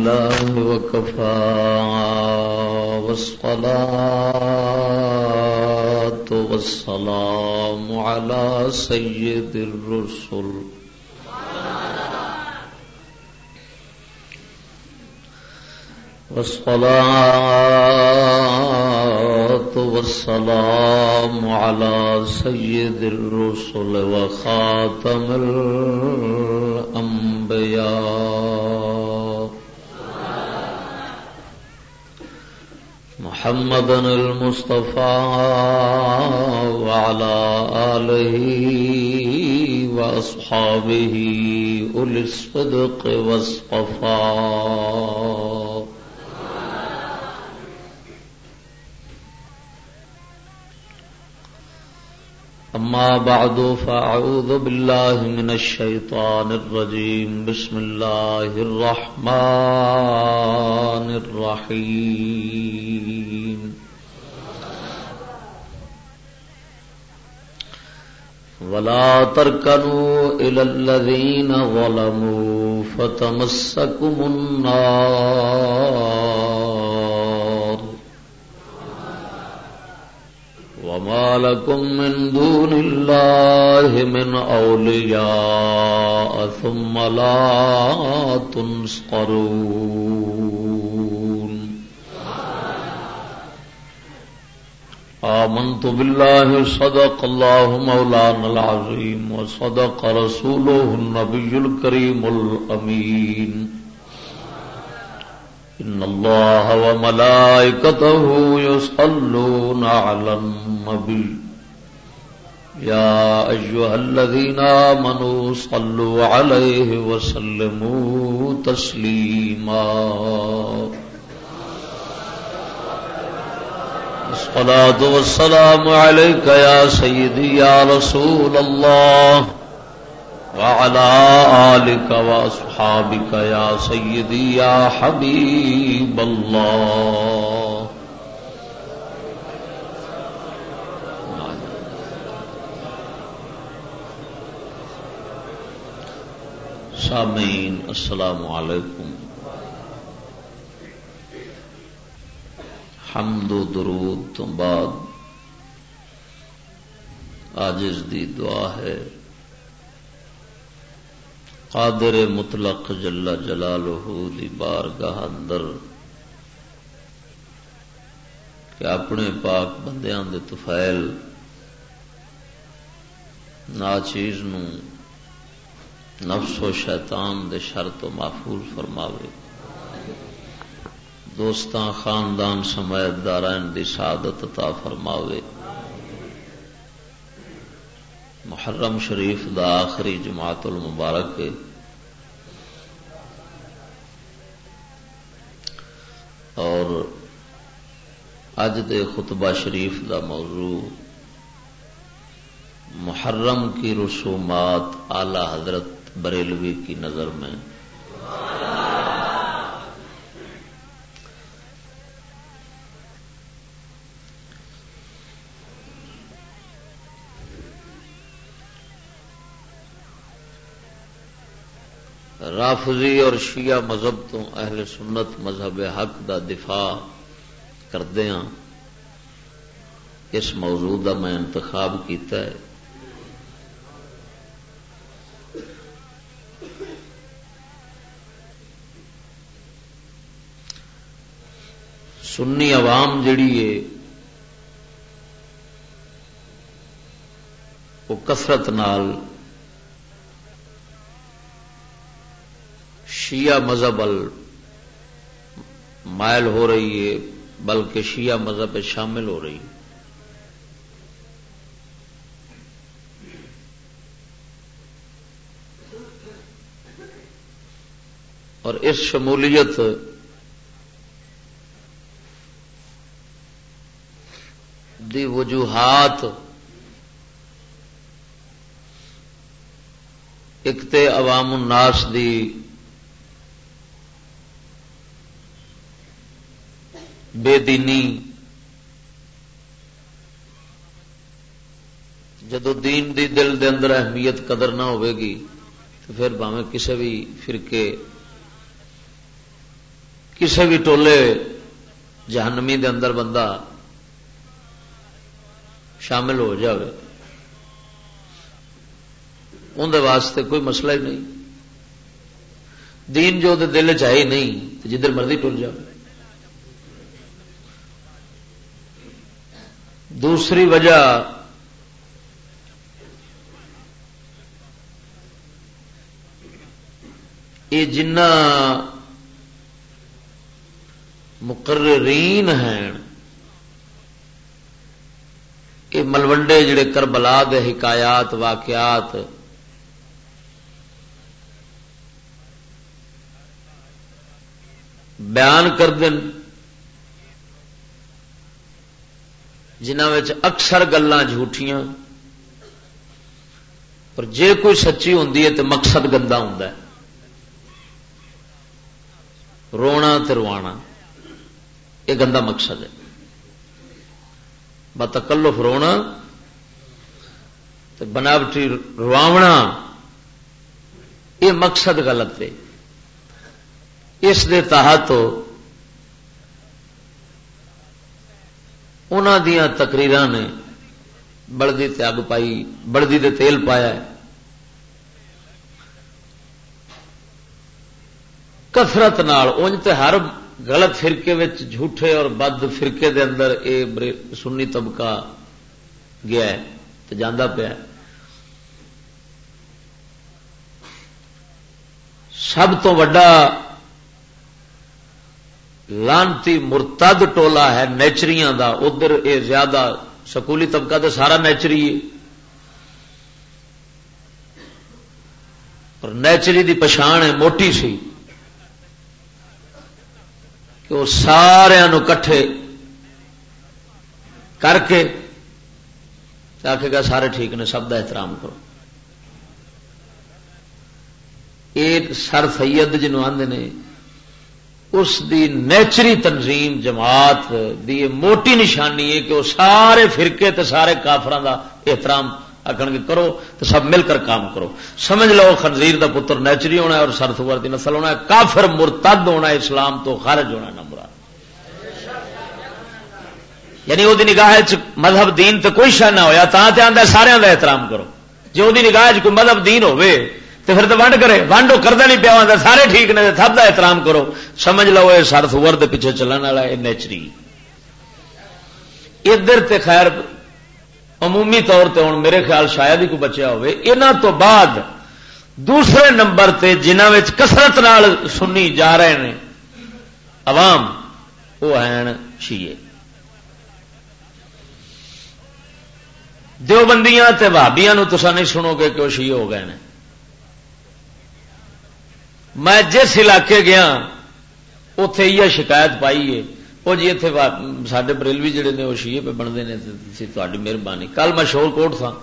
لله وكفى والصلاة والسلام على سيد الرسل والصلاة والسلام على سيد الرسل وخاتم الأنبياء محمد المصطفى وعلى آله وأصحابه أولي الصدق والصفاء أما بعد فأعوذ بالله من الشيطان الرجيم بسم الله الرحمن الرحيم ولا تركنوا إلى الذين ظلموا فتمسكم النار وما لكم من دون الله من أولياء ثم لا تنصرون آمنت بالله صدق الله مولانا العظيم وصدق رسوله النبي الكريم الأمين إن الله وملائكته يصلون على النبي يا أيها الذين آمنوا صلوا عليه وسلموا تسليما الصلاة والسلام عليك يا سيدي يا رسول الله وعلى آلك وأصحابك يا سيدي يا حبيب الله سامعین السلام علیکم حمد و درود تو بعد عاجز دی دعا ہے قادر مطلق جل جلالہ دی بارگاہ اندر کہ اپنے پاک بندیاں دے طفیل ناچیز نو نفس و شیطان دے شر تو محفوظ فرماوے دوستاں خاندان سمیت دارین دی سعادت عطا فرماوے محرم شریف دا آخری جماعت المبارک اور اج دے خطبہ شریف دا موضوع محرم کی رسومات اعلی حضرت بریلوی کی نظر میں رافضی اور شیعہ مذہب تو اہل سنت مذہب حق دا دفاع کردے ہاں اس موضوع دا میں انتخاب کیتا ہے سنی عوام جڑی ہے وہ کثرت نال شیعہ مذہب مائل ہو رہی ہے بلکہ شیعہ مذہب شامل ہو رہی ہے اور اس شمولیت دی وجوہات ایک تے عوام الناس دی بے دینی جدو دین دی دل دے اندر اہمیت قدر نہ ہوے گی تو پھر بھاویں کسی بھی فرقے کسی بھی ٹولے جہنمی دے اندر بندہ شامل ہو جائے اندر واسطے کوئی مسئلہ ہی نہیں. دین جو دل چ ہے ہی نہیں تو جدھر مرضی ٹر جائے. دوسری وجہ یہ جنہ مقررین ہیں یہ ملوڈے جڑے کربلا دے حکایات واقعات بیان کر دن جنہاں وچ اکثر گلاں جھوٹیاں پر جے کوئی سچی ہوندی ہے تو مقصد گندا ہوندا ہے. رونا تے روانا یہ گندا مقصد ہے. بتکلف رونا تے بناوٹی رواونا یہ مقصد غلط ہے. اس دے تحت انہاں دیاں تقریراں نے بلدی تے اگ پائی بلدی تے تیل پایا ہے. کثرت نال اونج تے ہر غلط فرقے وچ جھوٹے اور بد فرقے دے اندر اے سنی طبقہ گیا ہے تے جاندا پیا ہے. سب تو وڈا لانتی مرتد ٹولا ہے نیچریاں دا. ادھر اے زیادہ سکولی طبقہ تو سارا نیچری ہے اور نیچری دی پچھان ہے موٹی سی کہ وہ سارے کٹھے کر کے آخے گا سارے ٹھیک نے سب دا احترام کرو. ایک سر سید جنہوں آندے نے اس دی نیچری تنظیم جماعت دی موٹی نشانی ہے کہ وہ سارے فرقے تے سارے کافران دا احترام آخر گے کرو تو سب مل کر کام کرو. سمجھ لو خنزیر دا پتر نیچری ہونا ہے اور سر سور دی نسل ہونا ہے. کافر مرتد ہونا ہے اسلام تو خارج ہونا نہ مراد. یعنی وہ نگاہ مذہب دین تے کوئی شہ نہ ہویا تا تے آندا سارے دا احترام کرو. جے وہ نگاہ کوئی مذہب دین ہوے تو پھر تو ونڈ کرے ونڈ وہ کرتا نہیں پیا آتا سارے ٹھیک نے سب دا احترام کرو. سمجھ لو یہ سر سور دے پیچھے چلن والا ہے نیچری. ادھر تے خیر عمومی طور تے ہوں میرے خیال شاید ہی کوئی بچیا ہوئے. انہاں تو بعد دوسرے نمبر تے جنہاں وچ کثرت نال سنی جا رہے ہیں عوام وہ ہیں شیعہ. دیوبندیاں تے وہابیاں نو تساں نہیں سنو گے کہ وہ شیعہ ہو گئے ہیں. میں جس علاقے گیا اتے یہ شکایت پائی ہے وہ جی اتنے سارے بریلوی جڑے نے وہ شیعہ پہ بنتے ہیں تاری مہربانی. کل میں شور کوٹ تھا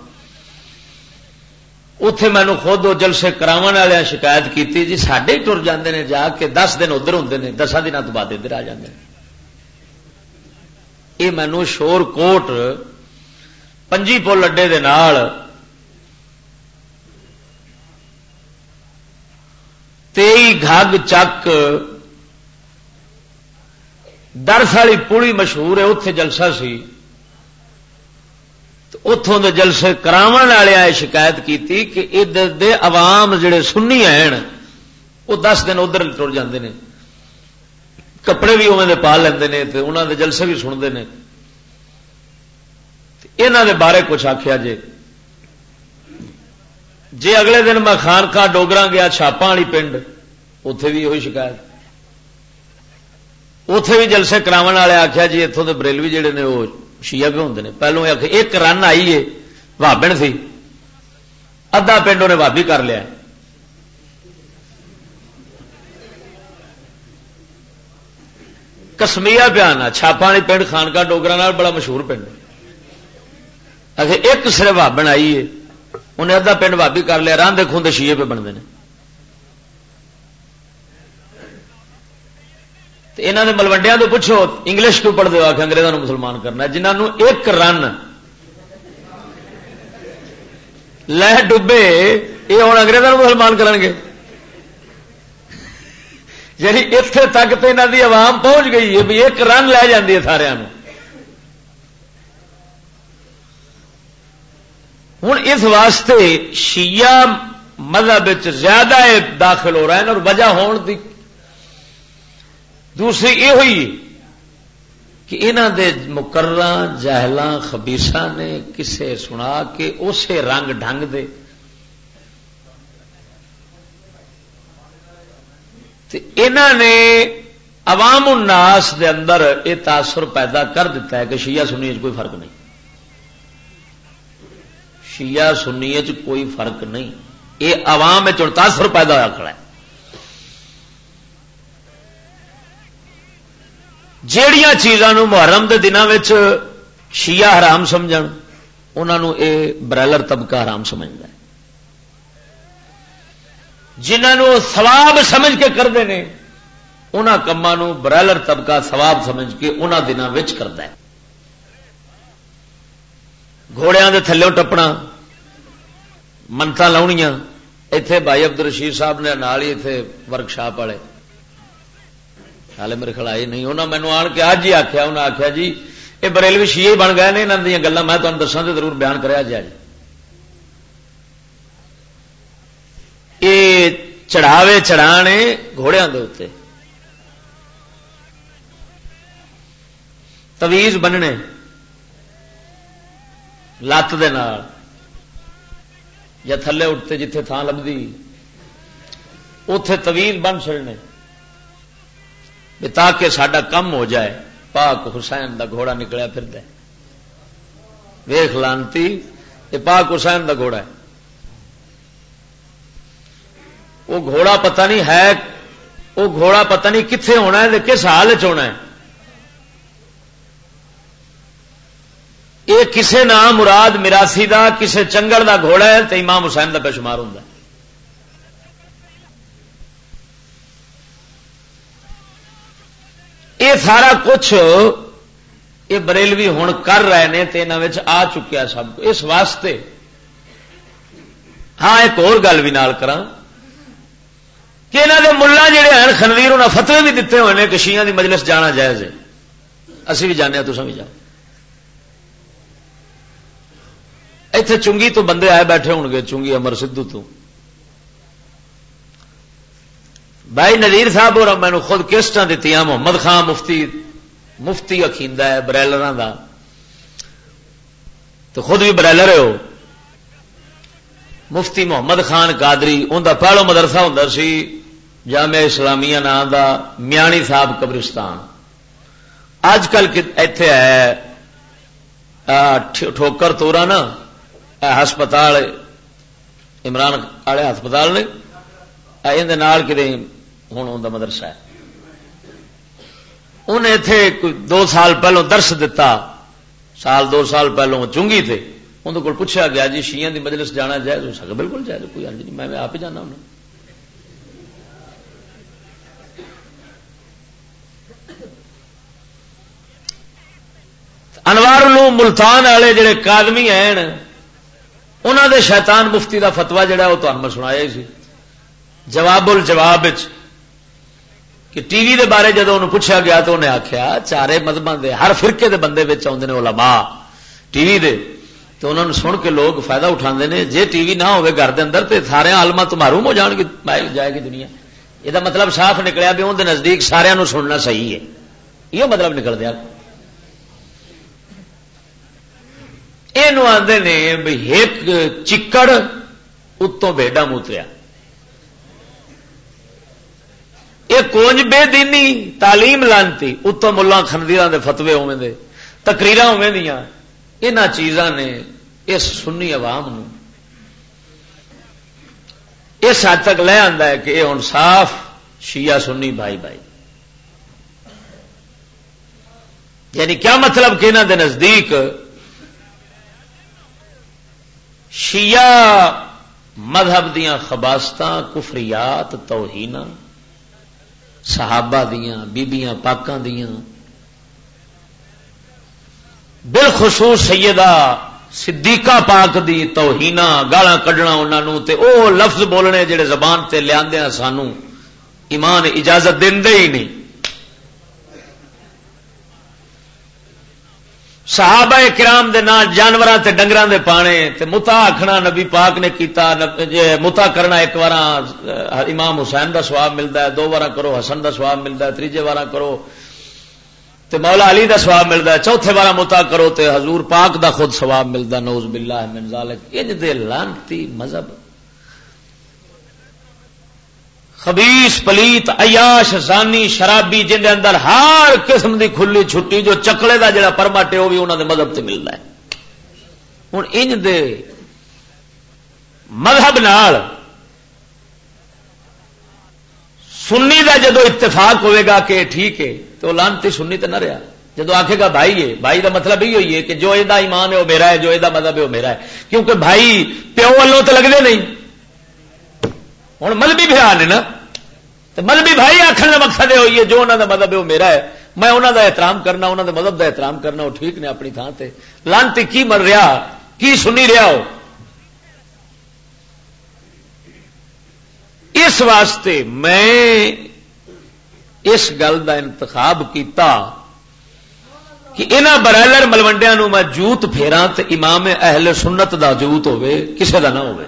اتے مینو خود وہ جلسے کراون والے شکایت کی جی سڈے ہی ٹر جاتے ہیں جا کے 10 دن ادھر ہوں نے 10 دنوں تو بعد ادھر آ جاتے ہیں. یہ مینو شور کوٹ پنجی پل اڈے دے نال تئی گھگ چک درس والی پولی مشہور ہے اتے جلسہ سی اتوں دے جلسے کراون والے شکایت کی کہ ادھر دے عوام جڑے سنی ہیں وہ 10 دن ادھر ٹر جاندے نے کپڑے بھی اوے دے پا لیندے نے تے انہاں دے جلسے بھی سنتے ہیں. انہاں دے بارے کچھ آخیا جے اگلے دن میں خانقاہ ڈوگراں گیا چھاپاں والی پنڈ اتے بھی وہی شکایت اتے بھی جلسے کراون والے آخیا جی اتوں کے بریلوی جڑے نے وہ شیعہ بھی ہوندے نے. پہلو ایک رن آئی ہے بھابن سی ادھا پنڈ انہیں بھابی کر لیا. کسمیا پیانا چھاپا والی پنڈ خانقاہ ڈوگرا بڑا مشہور پنڈ ایک صرف بھابن آئی ہے انہیں ادھا پنڈ بھابی کر لیا. راندے خوندے شیعہ پہ بنتے ہیں. انہوں نے ملوڈیا تو پوچھو انگلش کیوں پڑھتے ہو کہ انگریزوں مسلمان کرنا. جنہوں ایک رن لے ڈبے یہ ہوں انگریزوں مسلمان کریں گے. یعنی اتنے تک تو انہوں کی عوام پہنچ گئی ہے بھی ایک رن لے جاتی ہے سارا. ہوں اس واسطے شیعہ مذہب زیادہ داخل ہو رہا ہے اور وجہ ہون دی دوسری یہ ہوئی کہ انہوں دے مقرراں جاہلاں خبیثاں نے کسے سنا کے اسے رنگ ڈھنگ دے انہوں نے عوام الناس دے اندر یہ تاثر پیدا کر دیتا ہے کہ شیعہ سنی کوئی فرق نہیں. شیعہ سنی کوئی فرق نہیں. یہ عوام تاثر پیدا ہوا کھڑا ہے. جیڑیاں چیزاں محرم دے دنوں میں شیعہ حرام سمجھن انہوں اے برائلر طبقہ حرام سمجھتا ہے. جنہوں ثواب سمجھ کے کرتے ہیں انہاں کماں نوں برائلر طبقہ ثواب سمجھ کے انہاں دنوں میں کرتا ہے. گھوڑیاں دے تھلوں ٹپنا منتاں لاؤنیاں. ایتھے بھائی عبد الرشید صاحب نے نال ہی ایتھے ورکشاپ والے حالے میرے خیال آئے نہیں انہوں نے مینوں آن کے اج ہی آخیا. انہوں نے آخیا جی یہ بریلوی شیعہ بن گئے نے انہاں دیاں گلاں میں تمہیں دساں تے ضرور بیان کریا جائے. یہ چڑھاوے چڑھانے گھوڑیاں دے اوتے تویز بننے لت دے نال یا تھلے اٹھتے جتھے تھان لبھی اتے تویز بن چڑنے تاکہ ساڈا کم ہو جائے. پاک حسین دا گھوڑا نکلیا پھردا ہے. ویخ لانتی یہ پاک حسین دا گھوڑا ہے. وہ گھوڑا پتہ نہیں ہے وہ گھوڑا پتہ نہیں کتنے ہونا ہے کس حال ہونا ہے. یہ کسے نام مراد میراسی دا کسے چنگڑ دا گھوڑا ہے تو امام حسین دا بے شمار ہوتا ہے. یہ سارا کچھ یہ بریلوی ہن کر رہے ہیں تو انہوں آ چکیا سب کو. اس واسطے ہاں ایک اور گل بھی نال کراں کہ انہوں نے ملا جڑے ہیں خنویر انہوں نے فتوی بھی دیتے ہوئے ہیں کہ شیعہ دی مجلس جانا جائز ہے. اسی بھی جانے تساں بھی جاؤ. ایتھے چنگی تو بندے آئے بیٹھے ہون گے چنگی امر سدھو تو بھائی نذیر صاحب اور میں خود کیسٹاں دیتی محمد خان مفتی اکھیندا ہے برائلراں دا تو خود بھی برائلر ہے وہ مفتی محمد خان قادری ان دا پہلو مدرسہ ہوندا سی جامعہ اسلامیہ نام دا میانی صاحب قبرستان. اج کل ایتھے ہے ٹھوکر تورا نا ہسپتال عمران والے ہسپتال نے اندر نال کدے ہوں ان کا مدرسہ ہے. انہیں اتے کوئی 2 سال پہلوں درس دتا سال 2 سال پہلوں چنگی تھے اندر کو پوچھا گیا جی شیعہ دی مجلس جانا جائز ہو سکتا بالکل جائز کوئی حرج نہیں میں آپ ہی جانا ہوں. انوار العلوم ملتان والے جڑے قادمی ہیں انہوں دے شیطان مفتی دا فتوا جڑا وہ تمہیں میں سنایا ہی سی جواب الجواب کہ ٹی وی دے بارے جدو انہوں پوچھا گیا تو انہیں آخیا چارے مذہباں دے ہر فرقے دے بندے آتے ہیں علماء ٹی وی دے تو انہوں نے سن کے لوگ فائدہ اٹھاندے نے جے ٹی وی نہ ہوئے گھر دے اندر تے سارے عالماں تو محروم ہو جان گی جائے گی دنیا. یہ مطلب صاف نکلیا بھی اندر نزدیک سارے نو سننا صحیح ہے یہ مطلب نکل دیا. یہ آدھے نے بھی ایک چکڑ اتوں بیڈا موتریا یہ کونج بے دینی تعلیم لانتی اتوں ملا خندیراں دے فتوے ہوئے دے تقریراں ہوئے دیاں انہاں چیزاں نے اس سنی عوام نو اس حد تک لے آندا ہے کہ یہ ہن صاف شیعہ سنی بھائی بھائی. یعنی کیا مطلب کہ انہاں دے نزدیک شیعہ مذہب دیاں خباستاں کفریات توہیناں صحابہ دیاں بیبیاں پاکاں دیاں بالخصوص سیدہ صدیقہ پاک دی توہیناں گالاں کڈنا انہاں نوں تے او لفظ بولنے جڑے زبان تے لیاندے ہیں سانوں ایمان اجازت دے ہی نہیں. صحابہ کرام دے نال جانوراں تے ڈنگراں دے پانے تے متا آکھنا نبی پاک نے کیتا. متا کرنا ایک بار امام حسین دا ثواب ملتا ہے، 2 بار کرو حسن دا ثواب ملتا ہے، 3 بار کرو تے مولا علی دا ثواب ملتا ہے، 4 بار متا کرو تے حضور پاک دا خود ثواب ملتا. نعوذ باللہ من ذالک. انج دے لعنتی مذہب خبیث پلیت عیاش زانی شرابی جن دے اندر ہر قسم دی کھلی چھٹی جو چکلے دا جڑا پرمٹ ہے وہ بھی انہوں دے مذہب تے ملتا ہے. ہن انج دے مذہب نال سنی دا جدو اتفاق ہوئے گا کہ ٹھیک ہے تو لانتی سنی تے نہ رہا. جدو آکھے گا بھائی ہے، بھائی دا مطلب یہ ہوئی ہے کہ جو ایدا ایمان ہے وہ میرا ہے، جو ایدا مذہب ہے وہ میرا ہے. کیونکہ بھائی پیو والوں تے لگدے نہیں. ہوں مذہبی بھرا نے نا، تو مذہبی بھائی آخر کا مقصد یہ ہوئی ہے جو انہوں کا مذہب ہے وہ میرا ہے، میں انہوں کا احترام کرنا، انہوں کے مذہب کا احترام کرنا، وہ ٹھیک نے اپنی تھان سے. لانتی کی مر رہا کی سنی رہا ہو. اس واسطے میں اس گل کا انتخاب کیتا کہ انہاں برائلر ملوڈیا میں جوت پھیرا تو امام اہل سنت دا جوت ہوے، کسے دا نہ ہوے.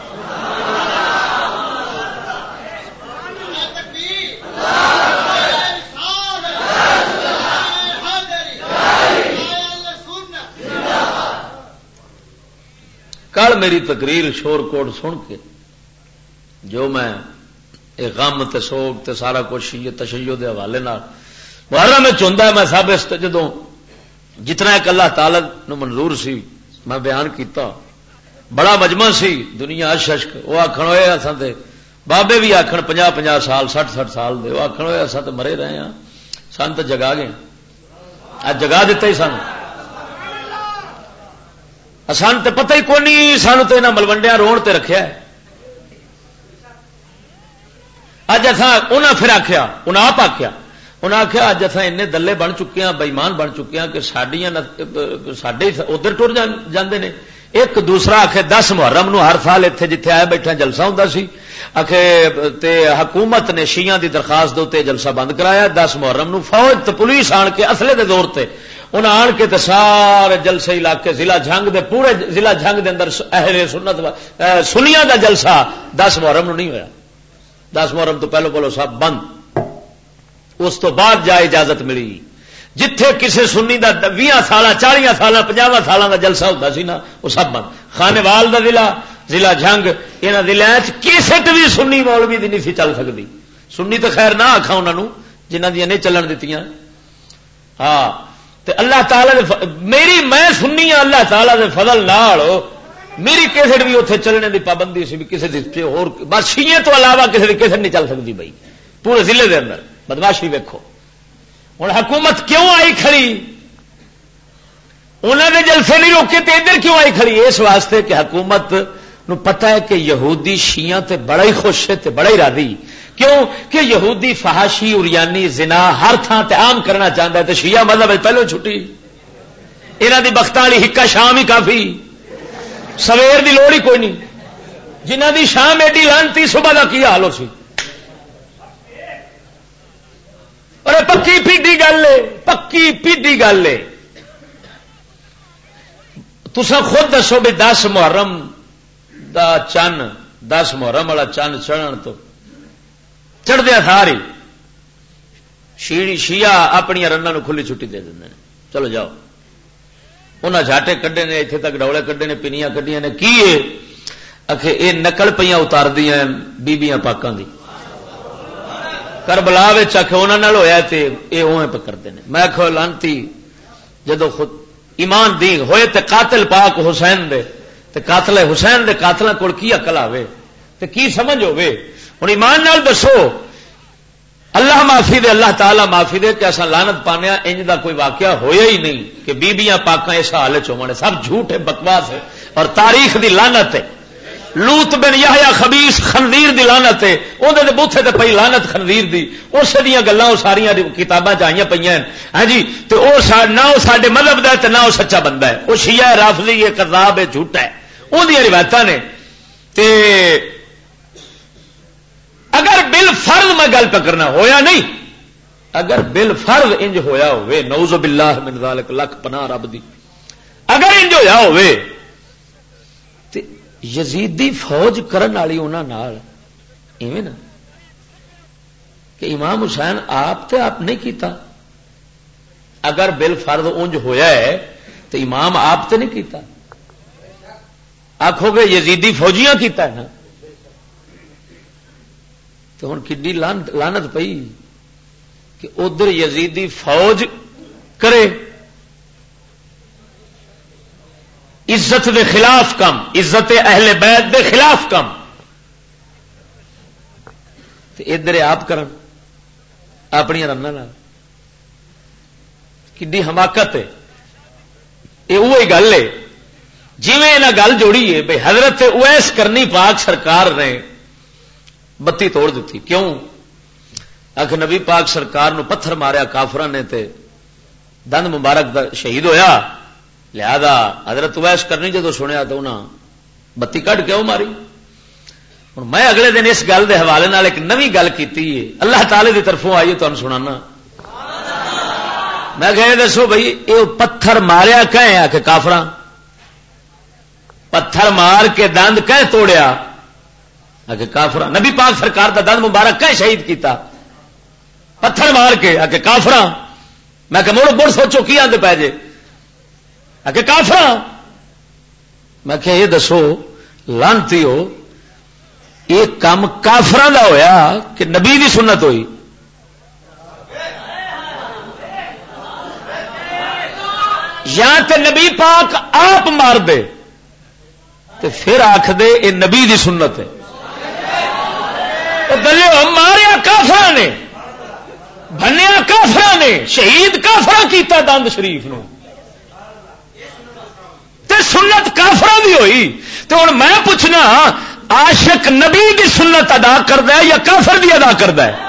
کل میری تقریر شور کوٹ سن کے جو میں غم تے سوگ تے سارا کچھ تشیع دے حوالے محرم میں چوندا ہے، میں سب اس جدوں جتنا ایک اللہ تعالی نو منظور سی میں بیان کیتا. بڑا مجمع سی، دنیا اشک. وہ آخر ہوئے اصل تے بابے بھی آخر 50-50 سال 60-60 سال دے، وہ آخر ہوئے اصل تو مرے رہے ہیں، سن تو جگا گئے، اج جگا دیتا ہی سن. سان تو پتہ ہی کون نہیں، سانو تو یہاں ملوڈیا روڑ تے رکھیا ہے. اج انہاں پھر آخیا، انہیں آپ آخیا، انہیں آخیا اج اصا این دلے بن چکے ہیں، بےمان بن چکے ہیں کہ سڈے ادھر ٹر جاندے نے. ایک دوسرا آخے 10 محرم نو ہر سال اتنے جتنے آئے بیٹھے جلسہ ہوں سی، تے حکومت نے شیعہ دی درخواست دے جلسہ بند کرایا. 10 محرم نو فوج تے پولیس آن کے اصلے دے دور تے انہیں آن کے تے سارے جلسے علاقے ضلع جھنگ دے پورے ضلع جھنگ دے اندر اہل سنت سنیاں دا جلسہ 10 محرم نو نہیں ہویا. 10 محرم تو پہلو سب بند. اس تو بعد جا اجازت ملی. جتھے کسے سنی دا 20 سال 40 سال 50 سال دا جلسہ ہوتا سی نا وہ سب بند. خانےوال دا ضلع جھنگ یہاں ضلع کیسٹ بھی سنی مولوی دی نہیں سی چل سکتی. سنی تو خیر نہ آخا انہوں جنہ دیا نہیں چلن دیتیاں. ہاں تے اللہ تعالی میں سنی ہاں، اللہ تعالی دے فضل نال میری کیسٹ بھی اتنے چلنے دی پابندی سی بھی کسی اور بس شیعہ تو علاوہ کسی کیسٹ نہیں چل سکتی بھائی پورے ضلع دے اندر. بدماشی ویکھو ہوں حکومت کیوں آئی کھڑی، انہوں نے جلسے نہیں روکے تو ادھر کیوں آئی کھڑی؟ اس واسطے کہ حکومت نو پتہ ہے کہ یہودی شیعہ تے بڑا ہی خوش ہے تے بڑا ہی راضی. کیوں کہ یہودی فحاشی اریانی زنا ہر تھان تے عام کرنا چاہتا ہے تو شیعہ مذہب پہلو چھٹی. انہوں دی بخت والی ہکا شام ہی کافی، سویر دی لوڑ ہی کوئی نہیں. جنہ دی شام ایڈی لانتی صبح کا کی حال ہو سی. اور پکی پیڈی گل ہے، پکی پیڈی گل ہے. تسا خود دسو بھی 10 محرم دا چن 10 محرم والا چن چڑھن تو چڑھدیا ساری شیعہ اپنی رنگا نو کھلی چھٹی دے دیں. چلو جاؤ. انہیں جھاٹے کڈے نے، اتنے تک ڈولے کڈے نے، پینیاں کڈیاں نے. کی یہ نقل پہ اتار دیا بیبیاں پاکاں دی کربلا انہوں ہوا تو یہ اوے پہ کرتے ہیں. میں آخو لانتی جدو خود ایمان دی ہوئے تے قاتل پاک حسین دے تے قاتل حسین دے قاتلوں کول کی عقل آوے تے کی سمجھ ہوے. ہوں ایمان نال دسو اللہ معافی دے، اللہ تعالی معافی دے کہ اصا لعنت پانے انج دا کوئی واقعہ ہویا ہی نہیں کہ بیبیاں پاکاں اس حال چ سب جھوٹ ہے، بکواس ہے اور تاریخ دی لعنت ہے. لوت بن یحییٰ خبیث خنزیر دی لعنت ہے، اندر دے بوتھے تے پئی لعنت خنزیر دی. اس دیاں گلاں ساریاں کتاباں چ آئیاں پئیاں. ہاں جی تے او نہ او ساڈے مذہب دا تے نہ او سچا بندہ ہے. او شیعہ رافضی ہے، کذاب ہے، جھوٹا ہے. اون دی روایتاں نے تے اگر بل فرض میں گل پکڑنا ہویا نہیں، اگر بل فرض انج ہویا ہوئے، نعوذ باللہ من ذالک، لکھ پناہ رب دی، اگر انج ہویا ہوئے تے یزیدی فوج کرن والی انہاں نال ایویں نا کہ امام حسین آپ تے آپ نہیں کیتا، اگر بل فرض انج ہویا ہے تو امام آپ تے نہیں کیتا، آکھو گے یزیدی فوجیاں کیتا ہے نا، تو ہن کڈی لعنت پئی کہ ادھر یزیدی فوج کرے عزت دے خلاف کم، عزت اہل بیت دے خلاف کم، تے ادھر آپ کرن اپنی رناں کڈی حماقت ہے۔ یہ وہی گل ہے جویں انہاں گل جوڑی ہے بھئی حضرت اویس کرنی پاک سرکار نے بتی توڑ دیتی، کیوں؟ آخ نبی پاک سرکار نو پتھر ماریا کافراں نے تے دند مبارک دا شہید ہویا، لہذا حضرت اویس کرنی جدو سنیا تو انہاں بتی کٹ کیوں ماری؟ ہوں میں اگلے دن اس گل دے حوالے نال ایک نوی گل کیتی ہے، اللہ تعالی دی طرفوں آئی ہے، تمہیں سنانا۔ میں کہے دسو بھائی یہ پتھر ماریا کہیں آ کے کافراں، پتھر مار کے دند کہیں توڑیا آ کے کافراں، نبی پاک سرکار دا دند مبارک کہیں شہید کیتا پتھر مار کے آ کے کافراں۔ میں کہ مڑ سوچو کی آندے پے جے آ کے کافراں۔ میں کہ یہ دسو لانتی ہو یہ کام کافراں دا ہویا کہ نبی دی سنت ہوئی؟ یا تے نبی پاک آپ مار دے تے پھر آکھ دے یہ نبی دی سنت ہے؟ دلیو ماریا کافراں نے، بنیا کافراں نے، شہید کافراں کیتا دند شریف نو، تے سنت کافراں دی ہوئی۔ تو ہن میں پوچھنا عاشق نبی دی سنت ادا کردا ہے یا کافر دی ادا کردا ہے؟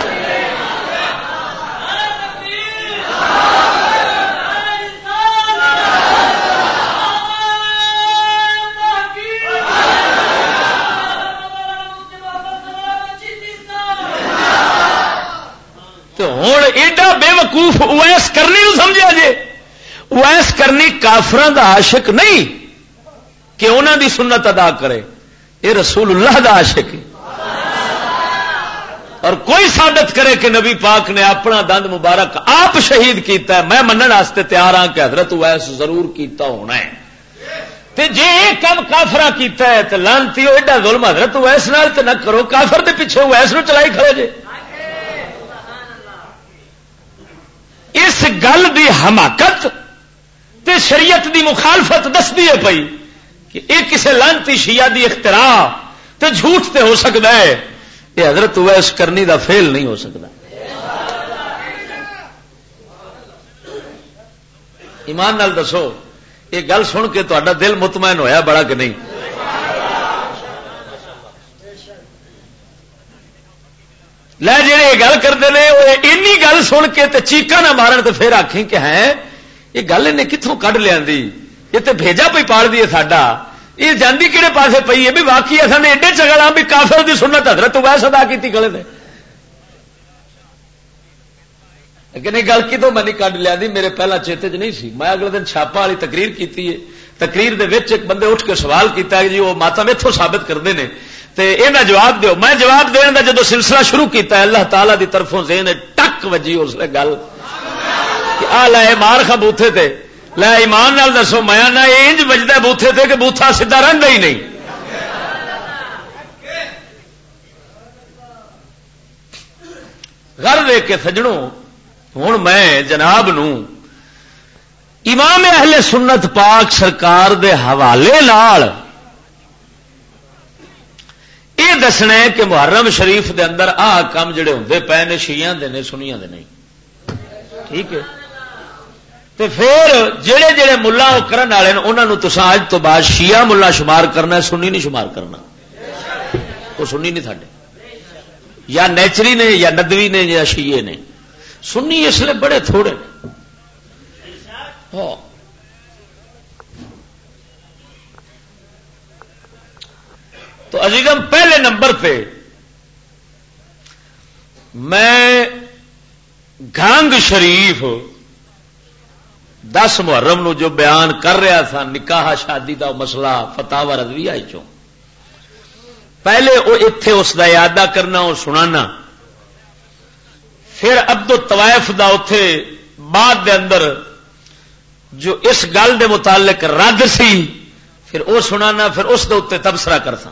ہوں ایڈا بے وقوف اویس کرنی نو سمجھا جے؟ اویس کرنی کافراں دا عاشق نہیں کہ انہاں دی سنت ادا کرے، یہ رسول اللہ دا عاشق ہے۔ اور کوئی ثابت کرے کہ نبی پاک نے اپنا دند مبارک آپ شہید کیتا ہے، میں منن واسطے تیار ہاں کہ حضرت اویس ضرور کیتا ہونا ہے۔ تے جے یہ کام کافراں کیتا ہے تے لعنتی ہو ایڈا ظلم حضرت اویس نال تے نہ کرو، کافر دے پیچھے اویس نو چلائی کھڑے جے۔ اس گل دی حماقت تے شریعت دی مخالفت دسدی ہے پئی کہ یہ کسی لعنتی شیعہ دی اختراع تے جھوٹ تے ہو سکتا ہے، یہ حضرت اویس کرنی دا فعل نہیں ہو سکتا۔ ایمان نال دسو یہ گل سن کے تہاڈا دل مطمئن ہویا بڑا کہ نہیں؟ لے جڑے یہ گل کرتے ہیں وہ اینی گل سن کے تے چیکاں نہ مارن تے پھر آکھیں کہ ہیں یہ گل انہیں کتوں کڈ لیا، یہ تے بھیجا پی پال دی ساڈا، یہ جاندی کہڑے پاسے پئی ہے بھی واقعی اصل نے ایڈے چگڑ ہاں بھی کافر دی سنت حضرت اویس ادا کیتی کھڑے تھے۔ لیکن یہ گل کتوں میں نہیں کڈ لیا، میرے پہلا چیتے چ نہیں سی۔ میں اگلے دن چھاپا والی تقریر کیتی ہے، تقریر دے وچ ایک بندے اٹھ کے سوال کیتا ہے جی وہ ماتم اتوں ثابت کرتے ہیں تے یہ جواب دیو۔ میں جواب دین دا جدو سلسلہ شروع کیتا ہے اللہ تعالی دی طرفوں ذہن ٹک وجی اس لیے گل کہ آ لے مار کھا بوتھے تے، لے ایمان نال دسو میں نہ انج وجدا بوتھے تے کہ بوتھا سیدھا رہندا ہی نہیں۔ غرض دے کے سجڑوں ہن میں جناب نو امام اہل سنت پاک سرکار دے حوالے نال یہ دسنا ہے کہ محرم شریف دے اندر آ کام جڑے ہوندے پے نے شیعیاں دے نے سنیاں دے نہیں، ٹھیک ہے؟ تے پھر جڑے جڑے ملا وہ کرن والے نے انہاں نو تساں اج تو بعد شیعہ ملا شمار کرنا ہے، سنی نہیں شمار کرنا۔ وہ سنی نہیں تھاڈے، یا نیچری نے یا ندوی نے یا شیعے نے، سنی اس لیے بڑے تھوڑے نے۔ ہاں تو عزیزم پہلے نمبر پہ میں گھانگ شریف 10 محرم نو جو بیان کر رہا تھا نکاح شادی دا مسئلہ فتاوا رضویہ چوں پہلے وہ اتے اس دا اعادہ کرنا اور سنانا، پھر عبد الطوائف دا اتے بعد دے اندر جو اس گل دے متعلق رد سی پھر وہ سنانا، پھر اس دے اتے تبصرہ کرتا۔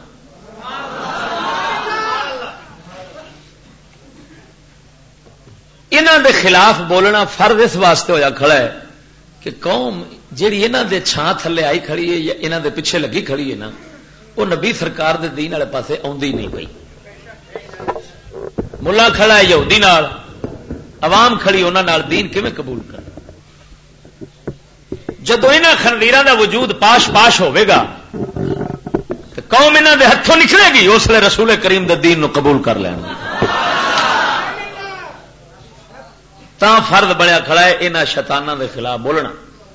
انہاں دے خلاف بولنا فرض اس واسطے ہویا کھڑا ہے کہ قوم جیڑی انہاں دے چھاں تھلے آئی کھڑی ہے یا انہاں دے پیچھے لگی کھڑی ہے نا، وہ نبی سرکار دے دین والے پاسے آوندی نہیں پئی۔ ملا کھڑا ہے یہودی نال، عوام کھڑی انہاں نال دین کیویں قبول کر؟ جدو انہاں خنزیراں دا وجود پاش پاش ہوے گا تو قوم انہاں دے ہتھوں نکلے گی، اس لیے رسول کریم دے دین نو قبول کر لین تا فرض بنیا کھڑا ہے انہاں شیطاناں دے خلاف بولنا۔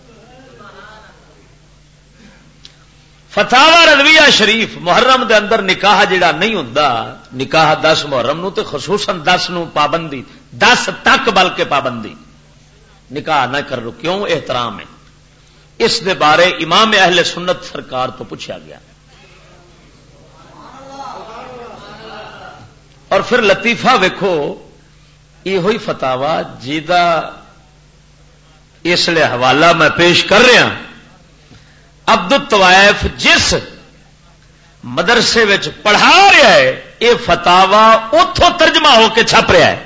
فتاوا رضویہ شریف محرم دے اندر نکاح جڑا نہیں ہوندا، نکاح 10 محرم نو تے خصوصاً 10 نو پابندی، 10 تک بلکہ پابندی، نکاح نہ کر لو، کیوں؟ احترام ہے۔ اس دے بارے امام اہل سنت سرکار تو پوچھا گیا، اور پھر لطیفہ ویکھو یہ ہوئی فتاوا جیدا اس لیے حوالہ میں پیش کر رہا، عبد الطوائف جس مدرسے وچ پڑھا رہا ہے یہ فتاوا اتوں ترجمہ ہو کے چھپ رہا ہے۔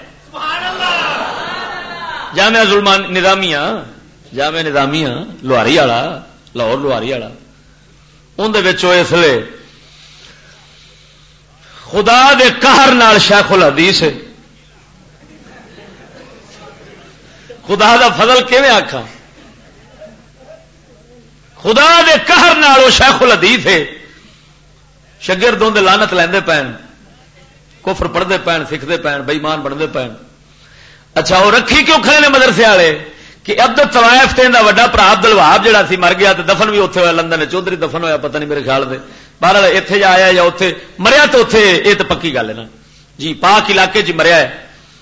جامعہ نظامیہ لوہاری والا، لاہور لوہاری والا، اندر اس لیے خدا دے قہر نال شیخ الحدیث ہے، خدا دا فضل کیویں آکھاں، خدا دے قہر نال وہ شیخ الحدیث ہے، شاگردوں دے لعنت لیندے پین، کفر پڑھتے پین، سکھتے پین، بے ایمان بنتے پین۔ اچھا وہ رکھی کیوں کھڑے نے مدرسے والے کہ عبد الطوائف تے دا وڈا بھرا عبد الوہاب جڑا سی مر گیا تے دفن بھی اوتھے ہویا، لندن چودھری دفن ہویا، پتہ نہیں میرے خیال دے بہرحال ایتھے جا آیا یا اوتھے مریا، تو اوتھے یہ تو پکی گل ہے نا جی، پاک علاقے چ مریا ہے